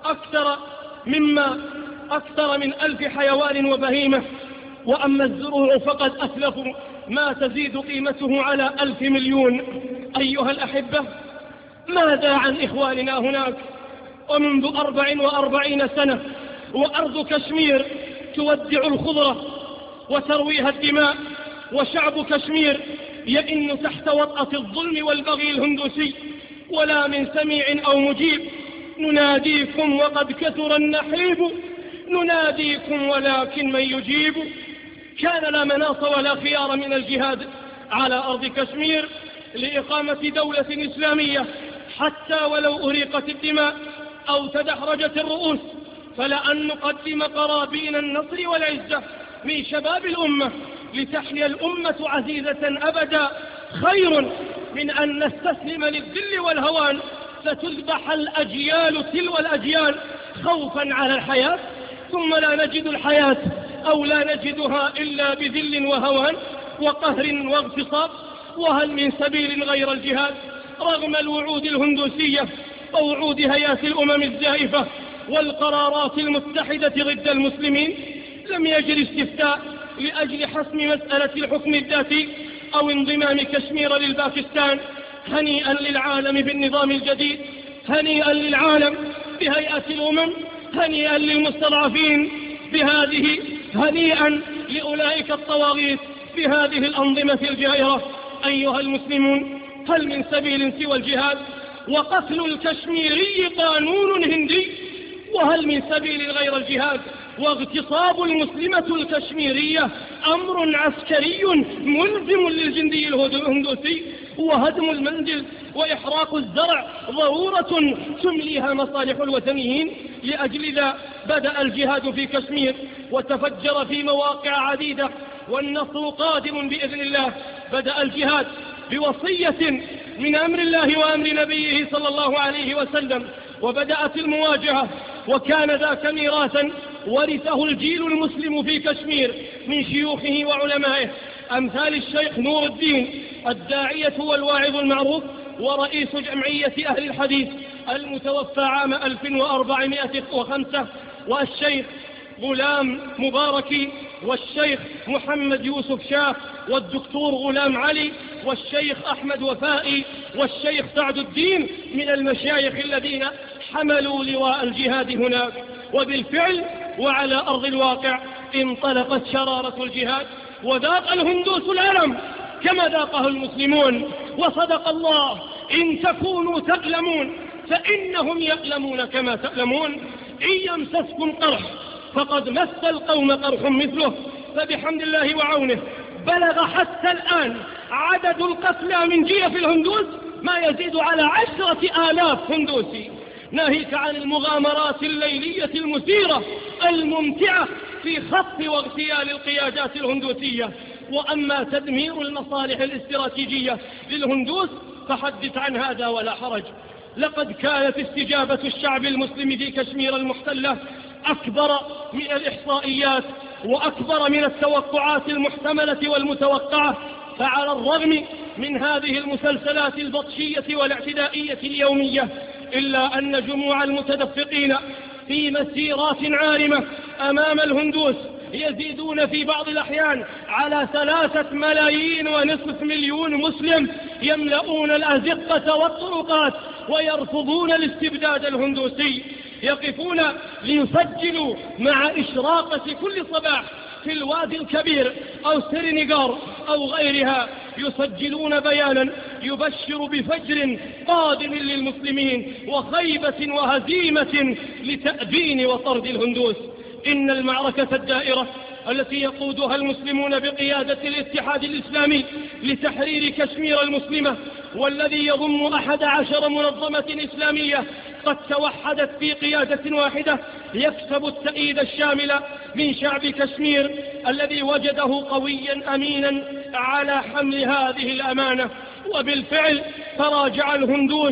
أكثر من 1000 حيوان وبهيمة. وأما الزروع فقد أتلفوا ما تزيد قيمته على 1000 مليون. أيها الأحبة، ماذا عن إخواننا هناك؟ ومنذ 44 سنة وأرض كشمير تودع الخضرة وترويها الدماء، وشعب كشمير يئن تحت وطأة الظلم والبغي الهندوسي، ولا من سميع أو مجيب. نناديكم وقد كثر النحيب، نناديكم ولكن من يجيب. كان لا مناص ولا خيار من الجهاد على أرض كشمير لإقامة دولة إسلامية، حتى ولو أريقت الدماء أو تدحرجت الرؤوس، فلأن نقدم قرابين النصر والعزة من شباب الأمة لتحيا الأمة عزيزة أبدا خير من أن نستسلم للذل والهوان فتذبح الأجيال تلو الأجيال خوفا على الحياة، ثم لا نجد الحياة أو لا نجدها إلا بذل وهوان وقهر واغتصاب. وهل من سبيل غير الجهاد رغم الوعود الهندوسية ووعود هيئات الأمم الزائفة والقرارات المتحدة ضد المسلمين؟ لم يجري استفتاء لأجل حسم مسألة الحكم الذاتي أو انضمام كشمير للباكستان. هنيئا للعالم بالنظام الجديد، هنيئا للعالم بهيئة الأمم، هنيئا للمستضعفين بهذه، هنيئا لأولئك الطواغيت بهذه الأنظمة الجائرة. أيها المسلمون، هل من سبيل سوى الجهاد؟ وقتل الكشميري قانون هندي. وهل من سبيل غير الجهاد؟ واغتصاب المسلمة الكشميرية أمر عسكري ملزم للجندي الهندوسي. وهدم المنزل وإحراق الزرع ضرورة تمليها مصالح الوثنيين. لأجل ذا بدأ الجهاد في كشمير وتفجر في مواقع عديدة، والنصر قادم بإذن الله. بدأ الجهاد بوصية من أمر الله وأمر نبيه صلى الله عليه وسلم، وبدأت المواجهة، وكان ذاك ميراثا ورثه الجيل المسلم في كشمير من شيوخه وعلمائه أمثال الشيخ نور الدين الداعية والواعظ المعروف ورئيس جمعية أهل الحديث المتوفى عام 1405، والشيخ غلام مباركي، والشيخ محمد يوسف شاه، والدكتور غلام علي، والشيخ أحمد وفائي، والشيخ سعد الدين من المشايخ الذين حملوا لواء الجهاد هناك. وبالفعل وعلى أرض الواقع انطلقت شرارة الجهاد، وذاق الهندوس الألم كما ذاقه المسلمون. وصدق الله: إن تكونوا تألمون فإنهم يألمون كما تألمون. إن يمسسكم قرح فقد مس القوم قرح مثله. فبحمد الله وعونه بلغ حتى الآن عدد القتلى من جيف الهندوس ما يزيد على 10,000 هندوسي، ناهيك عن المغامرات الليلية المثيرة الممتعة في خطف واغتيال القيادات الهندوسية. وأما تدمير المصالح الاستراتيجية للهندوس فحدث عن هذا ولا حرج. لقد كانت استجابة الشعب المسلم في كشمير المحتلة أكبر من الإحصائيات وأكبر من التوقعات المحتملة والمتوقعة. فعلى الرغم من هذه المسلسلات البطشية والاعتدائية اليومية إلا أن جموع المتدفقين في مسيرات عارمة أمام الهندوس يزيدون في بعض الأحيان على 3.5 مليون مسلم يملؤون الأزقة والطرقات ويرفضون الاستبداد الهندوسي، يقفون ليسجلوا مع إشراقة كل صباح في الوادي الكبير أو سرينيغار أو غيرها، يسجلون بيانا يبشر بفجر قادم للمسلمين وخيبة وهزيمة لتأبين وطرد الهندوس. إن المعركة الدائرة التي يقودها المسلمون بقيادة الاتحاد الإسلامي لتحرير كشمير المسلمة، والذي يضم 11 منظمة إسلامية قد توحدت في قيادة واحدة، يكسب التأييد الشامل من شعب كشمير الذي وجده قويا أمينا على حمل هذه الأمانة. وبالفعل تراجع الهندوس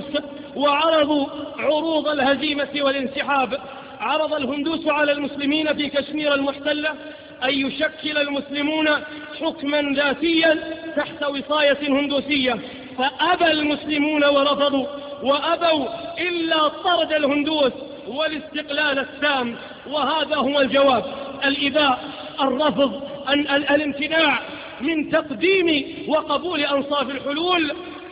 وعرضوا عروض الهزيمة والانسحاب. عرض الهندوس على المسلمين في كشمير المحتلة أن يشكل المسلمون حكما ذاتيا تحت وصاية هندوسية، فأبى المسلمون ورفضوا، وأبوا إلا طرد الهندوس والاستقلال التام. وهذا هو الجواب: الإباء، الرفض، الامتناع من تقديم وقبول أنصاف الحلول.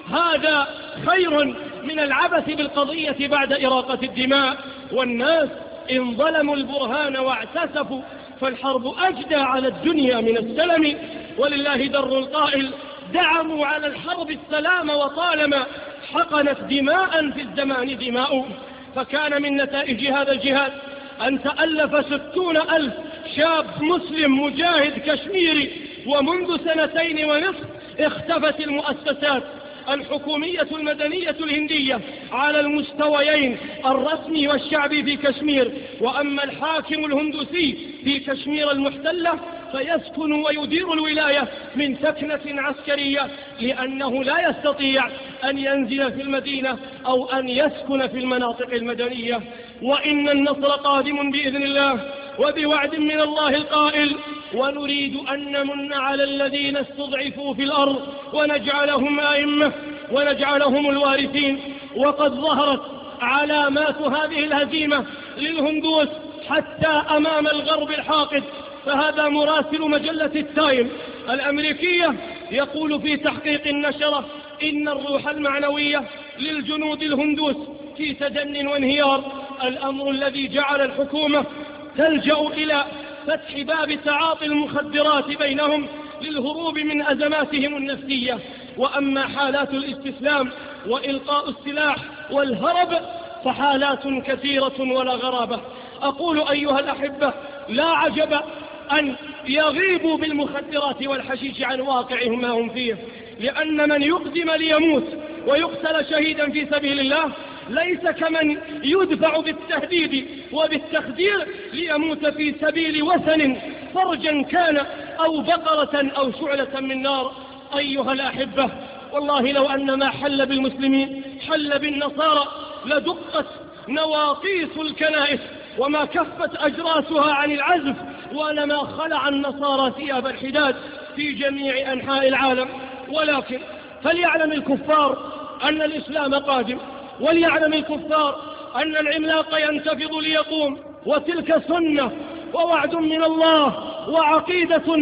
هذا خير من العبث بالقضية بعد إراقة الدماء. والناس إن ظلموا البرهان واعتسفوا فالحرب أجدى على الدنيا من السلم. ولله در القائل: دعموا على الحرب السلام وطالما حقنت دماء في الزمان دماء. فكان من نتائج هذا الجهاد أن تألف 60,000 شاب مسلم مجاهد كشميري، ومنذ 2.5 اختفت المؤسسات الحكومية المدنية الهندية على المستويين الرسمي والشعبي في كشمير. وأما الحاكم الهندوسي في كشمير المحتلة فيسكن ويدير الولاية من سكنة عسكرية، لأنه لا يستطيع أن ينزل في المدينة أو أن يسكن في المناطق المدنية. وإن النصر قادم بإذن الله وبوعد من الله القائل: ونريد أن نمن على الذين استضعفوا في الأرض ونجعلهم أئمة ونجعلهم الوارثين. وقد ظهرت علامات هذه الهزيمة للهندوس حتى أمام الغرب الحاقد. فهذا مراسل مجلة التايم الأمريكية يقول في تحقيق النشرة: إن الروح المعنوية للجنود الهندوس في تدن وانهيار، الأمر الذي جعل الحكومة تلجأ إلى فتح باب تعاطي المخدرات بينهم للهروب من أزماتهم النفسية. وأما حالات الاستسلام وإلقاء السلاح والهرب فحالات كثيرة ولا غرابة. أقول أيها الأحبة: لا عجب أن يغيبوا بالمخدرات والحشيش عن واقعهم ما هم فيه، لأن من يقدم ليموت ويقتل شهيدا في سبيل الله ليس كمن يدفع بالتهديد وبالتخدير ليموت في سبيل وثن، فرجا كان أو بقرة أو شعلة من نار. أيها الأحبة، والله لو أن ما حل بالمسلمين حل بالنصارى لدقت نواقيس الكنائس وما كفت أجراسها عن العزف، ولما خلع النصارى ثياب الحداد في جميع أنحاء العالم. ولكن فليعلم الكفار أن الإسلام قادم، وليعلم الكفار أن العملاق ينتفض ليقوم، وتلك سنة ووعد من الله وعقيدة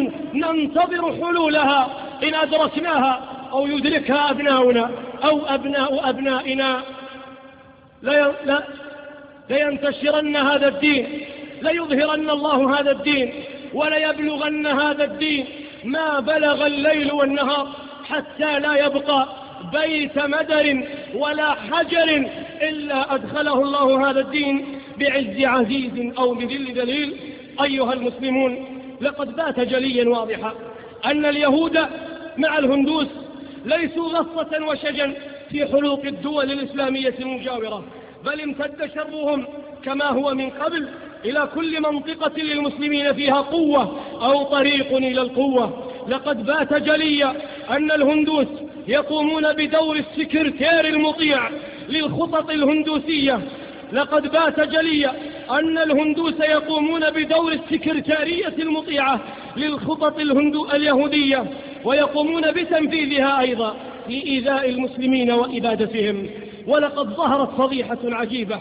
ننتظر حلولها إن أدركناها أو يدركها أبناؤنا أو أبناء أبنائنا. لينتشرن هذا الدين، ليظهرن الله هذا الدين، وليبلغن هذا الدين ما بلغ الليل والنهار، حتى لا يبقى بيت مدر ولا حجر إلا أدخله الله هذا الدين بعز عزيز أو بذل ذليل. أيها المسلمون، لقد بات جليا واضحا أن اليهود مع الهندوس ليسوا غصة وشجا في حلوق الدول الإسلامية المجاورة، بل امتد شرهم كما هو من قبل إلى كل منطقة للمسلمين فيها قوة أو طريق إلى القوة. لقد بات جليا أن الهندوس يقومون بدور السكرتير المطيع للخطط الهندوسية. لقد بات جليا أن الهندوس يقومون بدور السكرتارية المطيعة للخطط اليهودية، ويقومون بتنفيذها أيضا في إيذاء المسلمين وإبادتهم. ولقد ظهرت فضيحة عجيبة،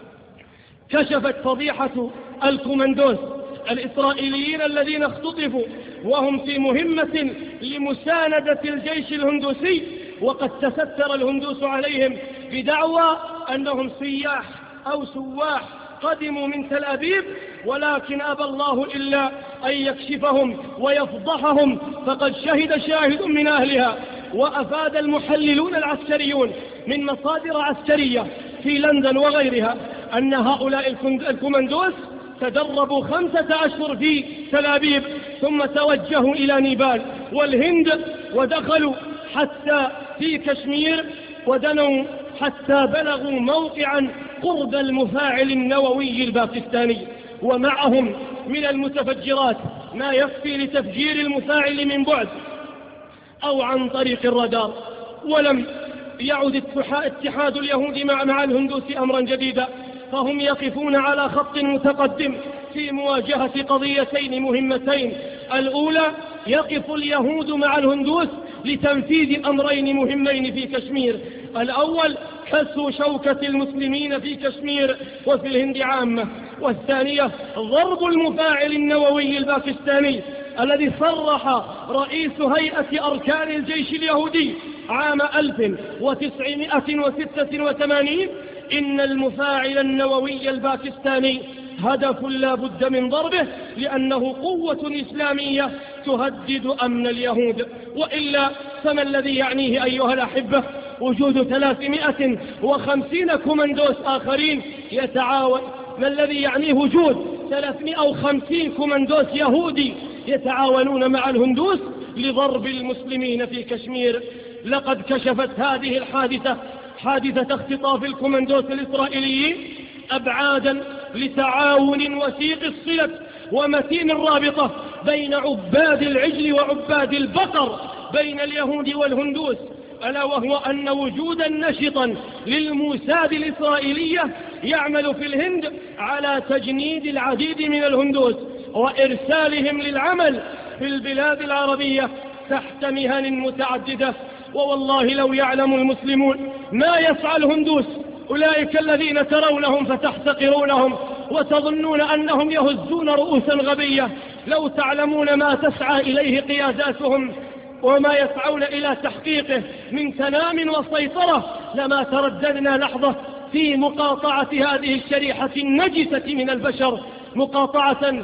كشفت فضيحة الكوماندوس الإسرائيليين الذين اختطفوا وهم في مهمة لمساندة الجيش الهندوسي، وقد تستر الهندوس عليهم بدعوى أنهم سياح أو سواح قدموا من تل أبيب، ولكن أبى الله إلا أن يكشفهم ويفضحهم. فقد شهد شاهد من أهلها وأفاد المحللون العسكريون من مصادر عسكرية في لندن وغيرها أن هؤلاء الكوماندوس تدربوا 5 أشهر في تل أبيب، ثم توجهوا إلى نيبال والهند، ودخلوا حتى في كشمير، ودنوا حتى بلغوا موقعا قرب المفاعل النووي الباكستاني، ومعهم من المتفجرات ما يكفي لتفجير المفاعل من بعد أو عن طريق الرادار. ولم يعد اتحاد اليهود مع الهندوس أمرا جديدا، فهم يقفون على خط متقدم في مواجهة قضيتين مهمتين. الأولى، يقف اليهود مع الهندوس لتنفيذ أمرين مهمين في كشمير: الأول كسر شوكة المسلمين في كشمير وفي الهند عامة، والثانية ضرب المفاعل النووي الباكستاني الذي صرح رئيس هيئة أركان الجيش اليهودي عام 1986 إن المفاعل النووي الباكستاني هدف لا بد من ضربه، لأنه قوة إسلامية تهدد أمن اليهود. وإلا فما الذي يعنيه أيها الأحبة وجود 350 كوماندوس آخرين يتعاون؟ ما الذي يعنيه وجود 350 كوماندوس يهودي يتعاونون مع الهندوس لضرب المسلمين في كشمير؟ لقد كشفت هذه الحادثة، حادثة اختطاف الكوماندوس الإسرائيليين، أبعادا لتعاون وثيق الصلة ومتين الرابطة بين عباد العجل وعباد البقر بين اليهود والهندوس، ألا وهو أن وجودا نشطا للموساد الإسرائيلية يعمل في الهند على تجنيد العديد من الهندوس وإرسالهم للعمل في البلاد العربية تحت مهن متعددة. ووالله لو يعلم المسلمون ما يسعى الهندوس، أولئك الذين ترونهم فتحتقرونهم وتظنون أنهم يهزون رؤوسا غبية، لو تعلمون ما تسعى إليه قياداتهم وما يسعون إلى تحقيقه من تنام وسيطرة، لما ترددنا لحظة في مقاطعة هذه الشريحة النجسة من البشر، مقاطعة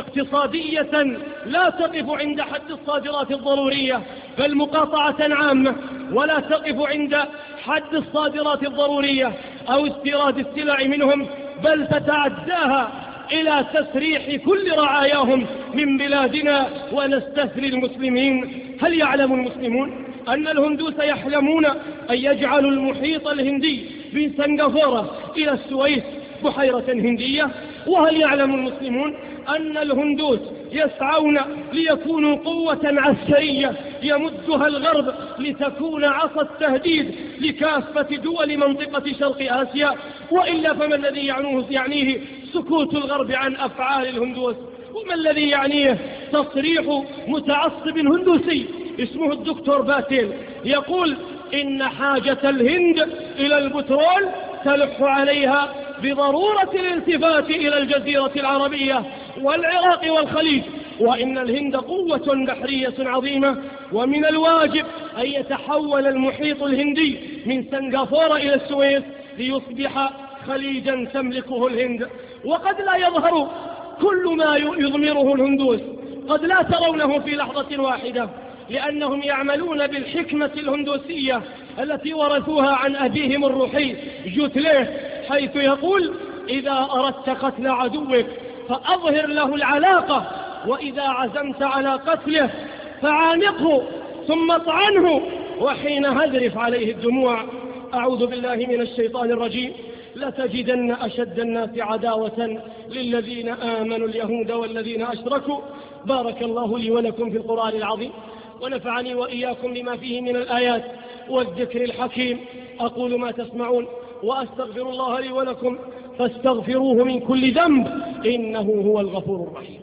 اقتصادية لا تقف عند حد الصادرات الضرورية، بل مقاطعة عامة ولا تقف عند حد الصادرات الضرورية أو استيراد السلع منهم، بل تتعداها إلى تسريح كل رعاياهم من بلادنا ونستثري المسلمين. هل يعلم المسلمون أن الهندوس يحلمون أن يجعلوا المحيط الهندي من سنغافورة إلى السويس بحيرة هندية؟ وهل يعلم المسلمون أن الهندوس يسعون ليكونوا قوة عسكرية يمدها الغرب لتكون عصا التهديد لكافة دول منطقة شرق آسيا؟ وإلا فما الذي يعنيه سكوت الغرب عن أفعال الهندوس؟ وما الذي يعنيه تصريح متعصب هندوسي اسمه الدكتور باتيل يقول إن حاجة الهند إلى البترول تلح عليها بضرورة الالتفات إلى الجزيرة العربية والعراق والخليج، وإن الهند قوة بحرية عظيمة، ومن الواجب أن يتحول المحيط الهندي من سنغافورة إلى السويس ليصبح خليجا تملكه الهند. وقد لا يظهر كل ما يضمره الهندوس، قد لا ترونه في لحظة واحدة، لأنهم يعملون بالحكمة الهندوسية التي ورثوها عن أبيهم الروحي جوتليه، حيث يقول إذا أردت قتل عدوك فأظهر له العلاقة، وإذا عزمت على قتله فعانقه ثم اطعنه، وحين هذرف عليه الدموع. أعوذ بالله من الشيطان الرجيم. لتجدن أشد الناس عداوة للذين آمنوا اليهود والذين أشركوا. بارك الله لي ولكم في القرآن العظيم، ونفعني وإياكم بما فيه من الآيات والذكر الحكيم. أقول ما تسمعون وأستغفر الله لي ولكم فاستغفروه من كل ذنب إنه هو الغفور الرحيم.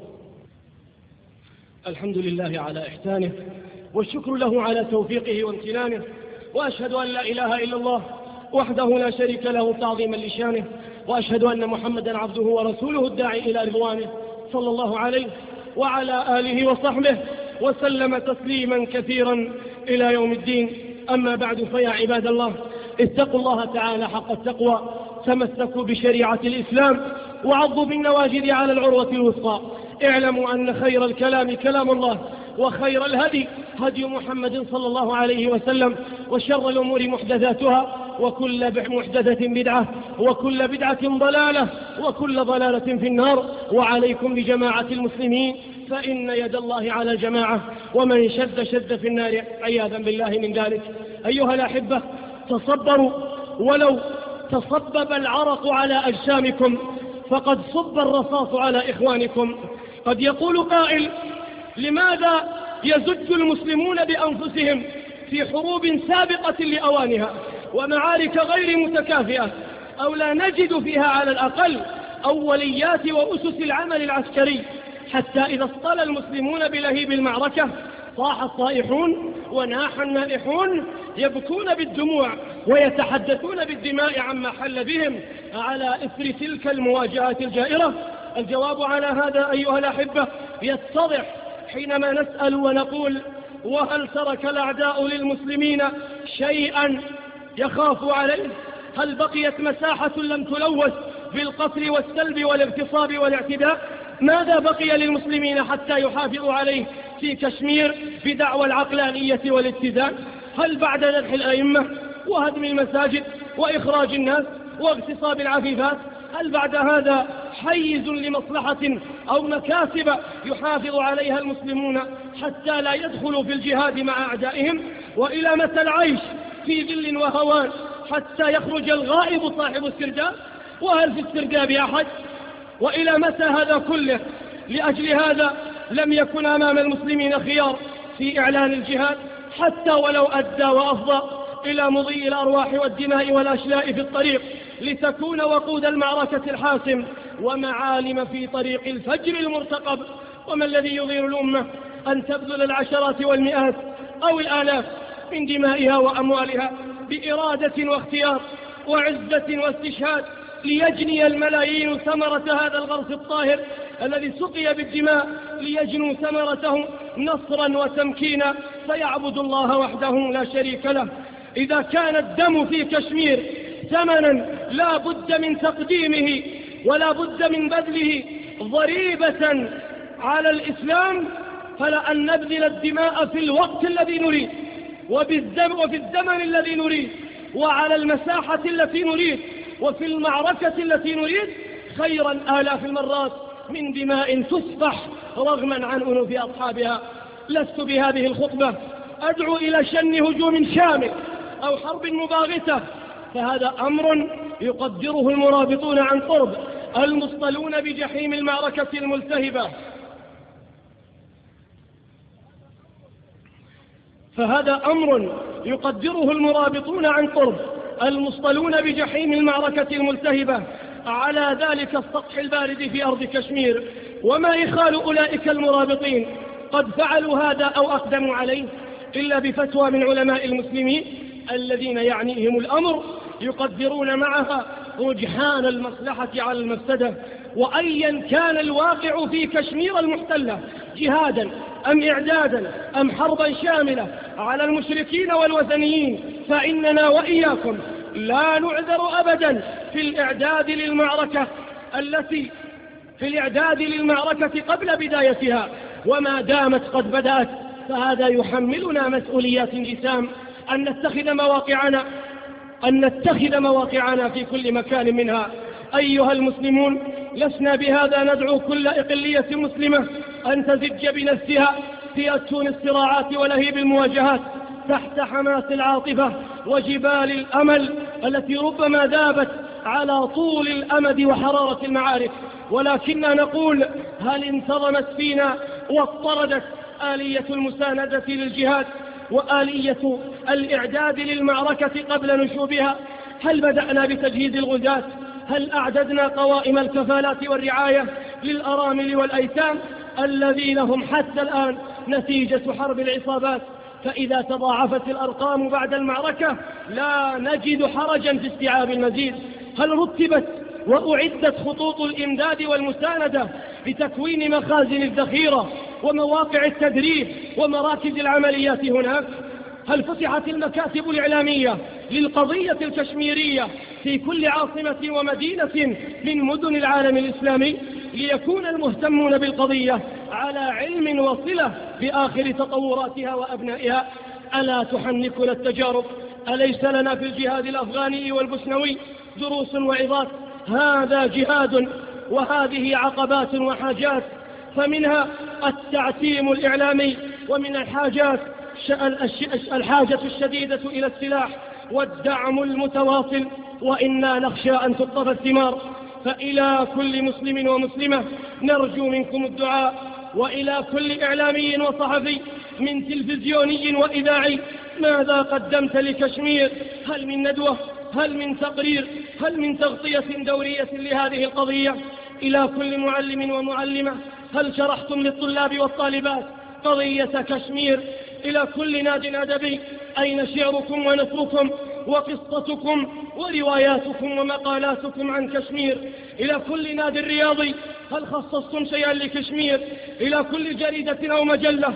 الحمد لله على إحسانه، والشكر له على توفيقه وامتنانه، وأشهد أن لا إله إلا الله وحده لا شريك له تعظيما لشانه، وأشهد أن محمدا عبده ورسوله الداعي إلى رضوانه، صلى الله عليه وعلى آله وصحبه وسلم تسليما كثيرا إلى يوم الدين. أما بعد، فيا عباد الله، اتقوا الله تعالى حق التقوى، تمسكوا بشريعة الإسلام، وعضوا بالنواجذ على العروة الوثقى. اعلموا أن خير الكلام كلام الله، وخير الهدي هدي محمد صلى الله عليه وسلم، وشر الأمور محدثاتها، وكل محدثة بدعة، وكل بدعة ضلالة، وكل ضلالة في النار. وعليكم بجماعة المسلمين، فإن يد الله على الجماعة، ومن شد في النار عياذا بالله من ذلك. أيها الأحبة، تصبروا، ولو تصبب العرق على أجسامكم فقد صب الرصاص على إخوانكم. قد يقول قائل: لماذا يزج المسلمون بأنفسهم في حروب سابقة لأوانها ومعارك غير متكافئة، أو لا نجد فيها على الأقل أوليات وأسس العمل العسكري، حتى إذا اصطلى المسلمون بلهيب المعركة صاح الصائحون وناح النائحون، يبكون بالدموع ويتحدثون بالدماء عما حل بهم على إثر تلك المواجهات الجائرة. الجواب على هذا أيها الأحبة يتضح حينما نسأل ونقول: وهل ترك الأعداء للمسلمين شيئا يخاف عليه؟ هل بقيت مساحة لم تلوث بالقتل والسلب والاغتصاب والاعتداء؟ ماذا بقي للمسلمين حتى يحافظوا عليه في كشمير بدعوى العقلانية والاتزان؟ هل بعد ذبح الأئمة وهدم المساجد وإخراج الناس واغتصاب العفيفات، هل بعد هذا حيز لمصلحة أو مكاسب يحافظ عليها المسلمون حتى لا يدخلوا في الجهاد مع أعدائهم؟ وإلى متى العيش في ذل وهوان حتى يخرج الغائب صاحب السرداب؟ وهل في السرداب أحد؟ وإلى متى هذا كله؟ لأجل هذا لم يكن أمام المسلمين خيار في إعلان الجهاد، حتى ولو أدى وأفضى إلى مضي الأرواح والدماء والأشلاء في الطريق، لتكون وقود المعركة الحاسم ومعالم في طريق الفجر المرتقب. وما الذي يضير الأمة أن تبذل العشرات والمئات أو الآلاف من دمائها وأموالها بإرادة واختيار وعزة واستشهاد، ليجني الملايين ثمرة هذا الغرس الطاهر الذي سقي بالدماء، ليجنوا ثمرته نصرا وتمكينا، فيعبد الله وحده لا شريك له. إذا كان الدم في كشمير ثمنا لا بد من تقديمه ولا بد من بذله ضريبة على الإسلام، فلأن نبذل الدماء في الوقت الذي نريد وفي الزمن الذي نريد وعلى المساحة التي نريد وفي المعركة التي نريد خيرا آلاف المرات من دماء تسفح رغما عن أنوف أصحابها. لست بهذه الخطبة أدعو إلى شن هجوم شامل أو حرب مباغتة، فهذا أمر يقدره المرابطون عن قرب المصطلون بجحيم المعركة الملتهبة. فهذا أمر يقدره المرابطون عن قرب المصطلون بجحيم المعركة الملتهبة على ذلك السطح البارد في أرض كشمير. وما يخال أولئك المرابطين قد فعلوا هذا أو أقدموا عليه إلا بفتوى من علماء المسلمين الذين يعنيهم الأمر، يقدرون معها رجحان المصلحة على المفسدة. وأيا كان الواقع في كشمير المحتلة، جهادا أم إعدادا أم حربا شاملة على المشركين والوثنيين، فإننا وإياكم لا نعذر أبدا في الإعداد للمعركة قبل بدايتها. وما دامت قد بدأت فهذا يحملنا مسؤوليات جسام أن نتخذ مواقعنا في كل مكان منها. أيها المسلمون، لسنا بهذا ندعو كل إقلية مسلمة أن تزج بنفسها في أتون الصراعات ولهيب المواجهات تحت حماس العاطفة وجبال الأمل التي ربما ذابت على طول الأمد وحرارة المعارك، ولكننا نقول: هل انتظمت فينا واضطردت آلية المساندة للجهاد وآلية الإعداد للمعركة قبل نشوبها؟ هل بدأنا بتجهيز الغزاة؟ هل أعددنا قوائم الكفالات والرعاية للأرامل والأيتام الذين هم حتى الآن نتيجة حرب العصابات؟ فإذا تضاعفت الأرقام بعد المعركة لا نجد حرجا في استيعاب المزيد. هل رتبت وأعدت خطوط الإمداد والمساندة لتكوين مخازن الذخيرة ومواقع التدريب ومراكز العمليات هناك؟ هل فتحت المكاتب الإعلامية للقضية الكشميرية في كل عاصمة ومدينة من مدن العالم الإسلامي ليكون المهتمون بالقضية على علم وصلة بآخر تطوراتها وأبنائها؟ ألا تحنكنا التجارب؟ أليس لنا في الجهاد الأفغاني والبوسنوي دروس وعظات؟ هذا جهاد وهذه عقبات وحاجات، فمنها التعتيم الإعلامي، ومن الحاجات الحاجة الشديدة إلى السلاح والدعم المتواصل، وإنا نخشى أن تقطف الثمار. فإلى كل مسلم ومسلمة نرجو منكم الدعاء، وإلى كل إعلامي وصحفي من تلفزيوني وإذاعي: ماذا قدمت لكشمير؟ هل من ندوة؟ هل من تقرير؟ هل من تغطية دورية لهذه القضية؟ إلى كل معلم ومعلمة: هل شرحتم للطلاب والطالبات قضية كشمير؟ إلى كل ناد أدبي: أين شعركم ونثركم وقصتكم ورواياتكم ومقالاتكم عن كشمير؟ إلى كل ناد رياضي: هل خصصتم شيئا لكشمير؟ إلى كل جريدة أو مجلة: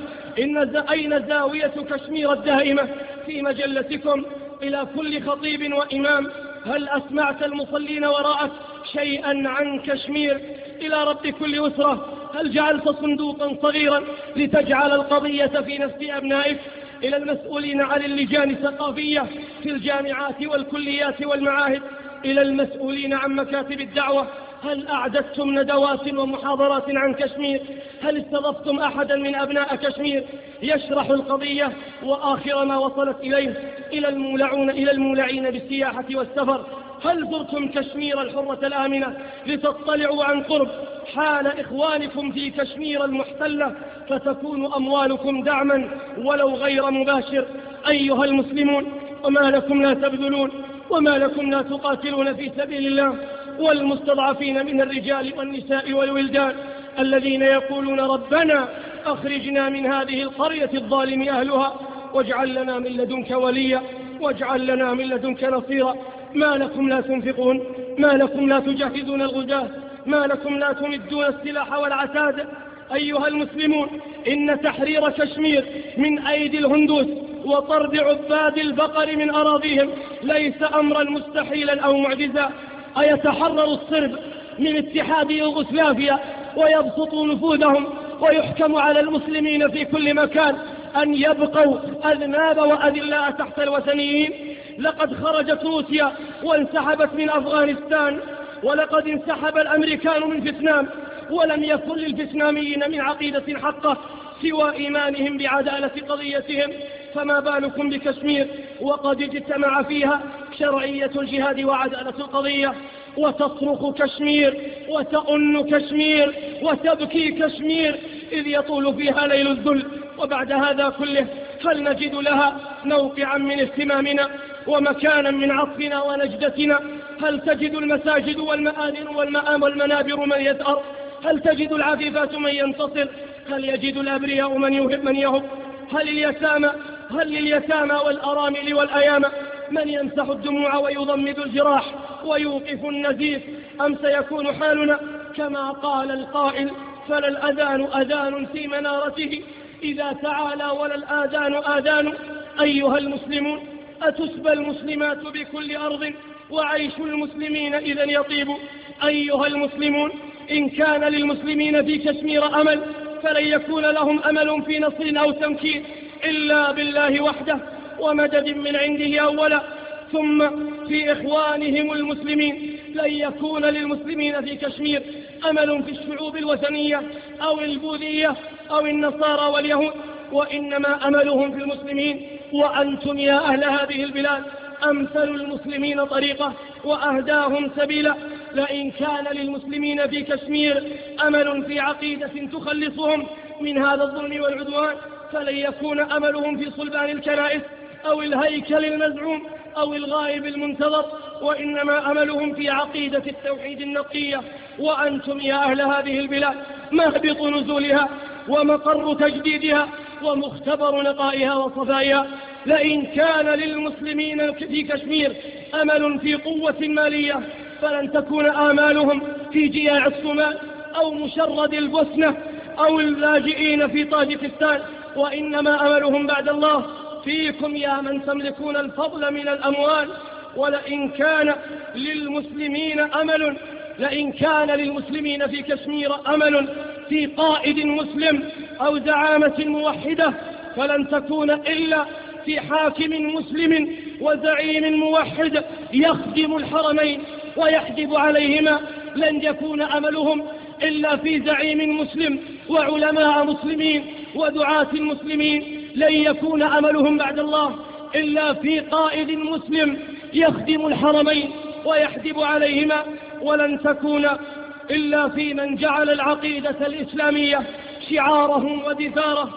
أين زاوية كشمير الدائمة في مجلتكم؟ إلى كل خطيب وإمام: هل أسمعت المصلين وراءك شيئا عن كشمير؟ إلى رب كل أسرة: هل جعلت صندوقا صغيرا لتجعل القضية في نفس أبنائك؟ إلى المسؤولين عن اللجان الثقافية في الجامعات والكليات والمعاهد: إلى المسؤولين عن مكاتب الدعوة: هل أعددتم ندوات ومحاضرات عن كشمير؟ هل استضفتم أحدا من أبناء كشمير يشرح القضية وآخر ما وصلت إليه؟ إلى المولعين بالسياحة والسفر: هل زرتم كشمير الحرة الآمنة لتطلعوا عن قرب حال إخوانكم في كشمير المحتلة فتكون أموالكم دعما ولو غير مباشر؟ أيها المسلمون، وما لكم لا تبذلون؟ وما لكم لا تقاتلون في سبيل الله؟ والمستضعفين من الرجال والنساء والولدان الذين يقولون: ربنا أخرجنا من هذه القرية الظالم أهلها واجعل لنا من لدنك وليا واجعل لنا من لدنك نصيرا. ما لكم لا تنفقون؟ ما لكم لا تجهزون الغزاة؟ ما لكم لا تمدون السلاح والعتاد؟ أيها المسلمون، إن تحرير كشمير من أيدي الهندوس وطرد عباد البقر من أراضيهم ليس أمرا مستحيلا أو معجزا. أيتحرر الصرب من اتحاد يوغوسلافيا ويبسطوا نفوذهم ويحكم على المسلمين في كل مكان أن يبقوا أذناب وأذلاء تحت الوثنيين؟ لقد خرجت روسيا وانسحبت من أفغانستان، ولقد انسحب الأمريكان من فيتنام، ولم يكن للفيتناميين من عقيدة حقة سوى إيمانهم بعدالة قضيتهم، فما بالكم بكشمير وقد اجتمع فيها شرعية الجهاد وعدالة القضية؟ وتصرخ كشمير وتأن كشمير وتبكي كشمير إذ يطول فيها ليل الذل. وبعد هذا كله هل نجد لها موقعا من اهتمامنا ومكانا من عطفنا ونجدتنا؟ هل تجد المساجد والمآذن والمنابر من يثأر؟ هل تجد العفيفات من ينتصر؟ هل يجد الأبرياء من يهب؟ هل لليتامى والأرامل والأيامى من يمسح الدموع ويضمد الجراح ويوقف النزيف؟ أم سيكون حالنا كما قال القائل: فلا الأذان أذان في منارته إذا تعالى ولا الآذان آذان؟ أيها المسلمون، أتسبى المسلمات بكل أرض وعيش المسلمين إذا يطيب؟ أيها المسلمون، إن كان للمسلمين في كشمير أمل فلن يكون لهم أمل في نصر أو تمكين إلا بالله وحده ومدد من عنده أولا، ثم في إخوانهم المسلمين لن يكون للمسلمين في كشمير أمل في الشعوب الوثنية أو البوذية أو النصارى واليهود، وإنما أملهم في المسلمين. وأنتم يا أهل هذه البلاد أمثل المسلمين طريقة وأهداهم سبيلا. لئن كان للمسلمين في كشمير أمل في عقيدة تخلصهم من هذا الظلم والعدوان، فلن يكون أملهم في صلبان الكنائس أو الهيكل المزعوم أو الغائب المنتظر، وإنما أملهم في عقيدة التوحيد النقية. وأنتم يا أهل هذه البلاد مهبط نزولها ومقر تجديدها ومختبر نقائها وصفائها. لئن كان للمسلمين في كشمير أمل في قوة مالية، فلن تكون آمالهم في جياع الصومال أو مشرد البوسنة أو اللاجئين في طاجكستان، وإنما أملهم بعد الله فيكم يا من تملكون الفضل من الأموال. ولئن كان للمسلمين في كشمير أمل في قائد مسلم أو زعامة موحدة، فلن تكون إلا في حاكم مسلم وزعيم موحد يخدم الحرمين ويحجب عليهما. لن يكون أملهم إلا في زعيم مسلم وعلماء مسلمين ودعاة مسلمين. لن يكون أملهم بعد الله إلا في قائد مسلم يخدم الحرمين ويحجب عليهما. ولن تكون إلا في من جعل العقيدة الإسلامية شعارهم ودثاره.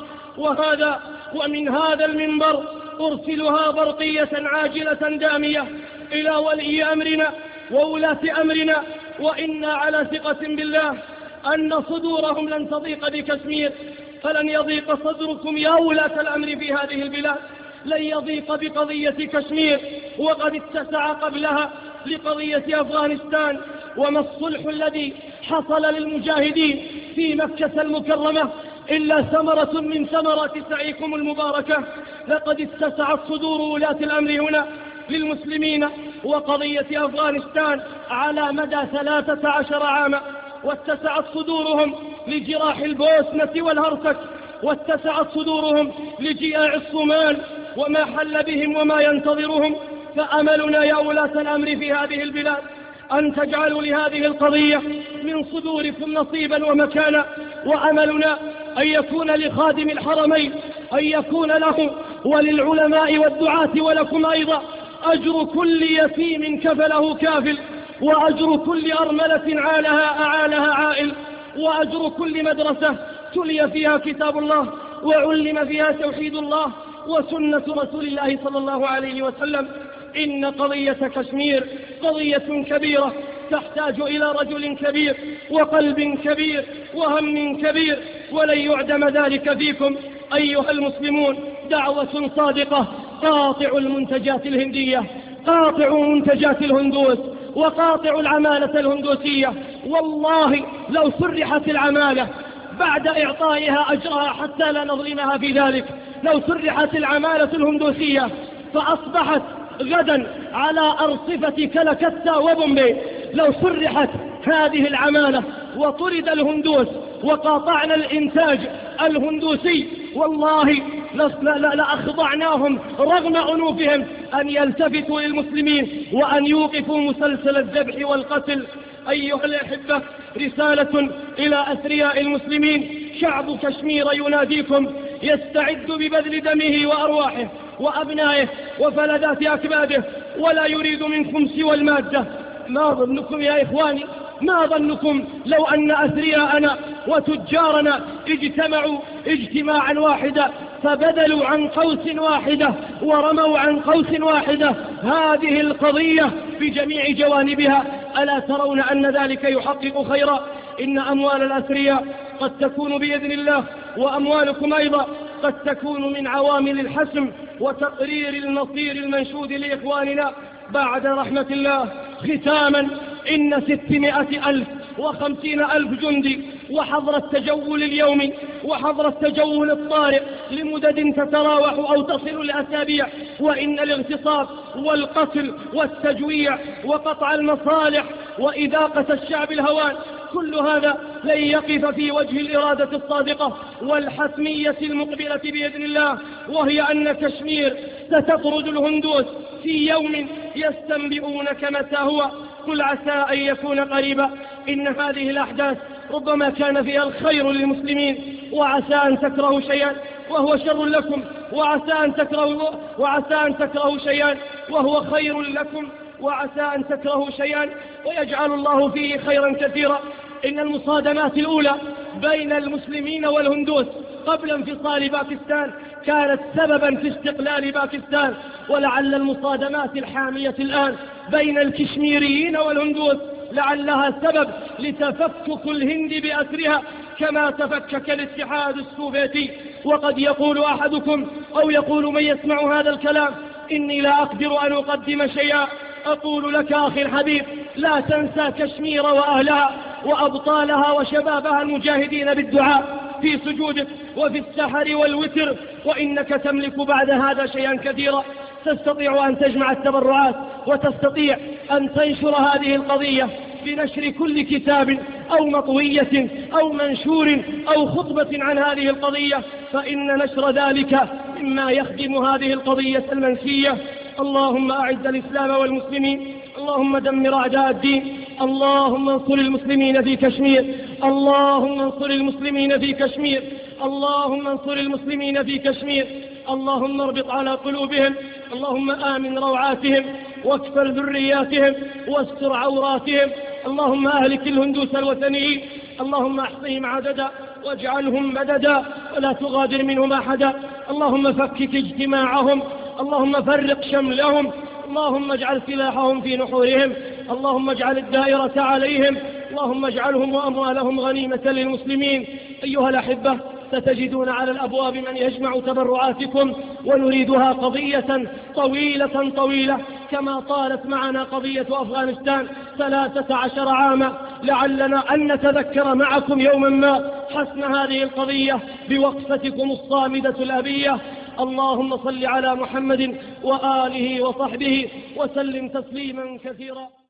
ومن هذا المنبر أرسلها برقية عاجلة دامية إلى ولي أمرنا وولاة أمرنا، وإنا على ثقة بالله أن صدورهم لن تضيق بكشمير، فلن يضيق صدركم يا ولاة الأمر في هذه البلاد، لن يضيق بقضية كشمير، وقد اتسع قبلها لقضية أفغانستان. وما الصلح الذي حصل للمجاهدين في مكة المكرمة إلا ثمرة من ثمرات سعيكم المباركة. لقد اتسعت صدور ولاة الأمر هنا للمسلمين وقضية أفغانستان على مدى 13 عاما، واتسعت صدورهم لجراح البوسنة والهرسك، واتسعت صدورهم لجياع الصومال وما حل بهم وما ينتظرهم. فأملنا يا ولاة الأمر في هذه البلاد أن تجعلوا لهذه القضية من صدوركم نصيبا ومكانا. وأملنا أن يكون لخادم الحرمين، أن يكون له وللعلماء والدعاة ولكم أيضا أجر كل يتيم كفله كافل، وأجر كل أرملة أعالها عائل، وأجر كل مدرسة تلي فيها كتاب الله وعلم فيها توحيد الله وسنة رسول الله صلى الله عليه وسلم. إن قضية كشمير قضية كبيرة تحتاج إلى رجل كبير وقلب كبير وهم كبير، ولن يعدم ذلك فيكم أيها المسلمون. دعوة صادقة: قاطع المنتجات الهندية، قاطع منتجات الهندوس، وقاطع العمالة الهندوسية. والله لو سرحت العمالة بعد إعطائها أجرها حتى لا نظلمها في ذلك، لو سرحت العمالة الهندوسية فأصبحت غدا على أرصفة كلكتة وبومبي، لو سرحت هذه العمالة وطرد الهندوس وقاطعنا الإنتاج الهندوسي، والله لأخضعناهم رغم عنوفهم أن يلتفتوا للمسلمين وأن يوقفوا مسلسل الذبح والقتل. أيها الأحبة، رسالة إلى أثرياء المسلمين: شعب كشمير يناديكم، يستعد ببذل دمه وأرواحه وأبنائه وفلذات أكباده، ولا يريد منكم سوى المادة. ما ظنكم يا إخواني، ما ظنكم لو أن أثرياءنا وتجارنا اجتمعوا اجتماعا واحدا فبذلوا عن قوس واحدة ورموا عن قوس واحدة هذه القضية بجميع جوانبها؟ ألا ترون أن ذلك يحقق خيرا؟ إن أموال الأثرياء قد تكون بإذن الله، وأموالكم أيضا قد تكون من عوامل الحسم وتقرير المصير المنشود لإخواننا بعد رحمة الله. ختاما: إن 650,000 جندي وحظر التجول اليومي وحظر التجول الطارئ لمدد تتراوح أو تصل لأسابيع، وإن الاغتصاب والقتل والتجويع وقطع المصالح وإذاقة الشعب الهوان كل هذا لن يقف في وجه الإرادة الصادقة والحتمية المقبلة بإذن الله، وهي أن كشمير ستطرد الهندوس في يوم يستنبئونك متى هو. فقل عسى أن يكون قريبا. إن هذه الأحداث ربما كان فيها الخير للمسلمين، وعسى أن تكرهوا شيئا وهو شر لكم، وعسى أن تكرهوا شيئا وهو خير لكم، وعسى أن تكرهوا شيئا ويجعل الله فيه خيرا كثيرا. إن المصادمات الأولى بين المسلمين والهندوس قبل انفصال باكستان كانت سببا في استقلال باكستان، ولعل المصادمات الحامية الآن بين الكشميريين والهندوس لعلها سبب لتفكك الهند بأسرها كما تفكك الاتحاد السوفيتي. وقد يقول أحدكم أو يقول من يسمع هذا الكلام: إني لا أقدر أن أقدم شيئا. أقول لك أخي الحبيب: لا تنسى كشمير وأهلها وأبطالها وشبابها المجاهدين بالدعاء في سجودك وفي السحر والوتر، وإنك تملك بعد هذا شيئا كثيرا. تستطيع أن تجمع التبرعات، وتستطيع أن تنشر هذه القضية بنشر كل كتاب أو مطوية أو منشور أو خطبة عن هذه القضية، فإن نشر ذلك مما يخدم هذه القضية المنسية. اللهم أعز الإسلام والمسلمين، اللهم دمر أعداء الدين، اللهم انصر المسلمين في كشمير، اللهم انصر المسلمين في كشمير، اللهم انصر المسلمين في كشمير، اللهم اربط على قلوبهم، اللهم آمن روعاتهم واكفر ذرياتهم واستر عوراتهم، اللهم أهلك الهندوس الوثنيين، اللهم احصهم عددا واجعلهم مددا ولا تغادر منهم أحدا، اللهم فكك اجتماعهم، اللهم فرق شملهم، اللهم اجعل سلاحهم في نحورهم، اللهم اجعل الدائرة عليهم، اللهم اجعلهم وأموالهم غنيمة للمسلمين. أيها الأحبة، ستجدون على الأبواب من يجمع تبرعاتكم، ونريدها قضية طويلة كما طالت معنا قضية أفغانستان 13 عاما. لعلنا أن نتذكر معكم يوما ما حسم هذه القضية بوقفتكم الصامدة الأبية. اللهم صل على محمد وآله وصحبه وسلم تسليما كثيرا.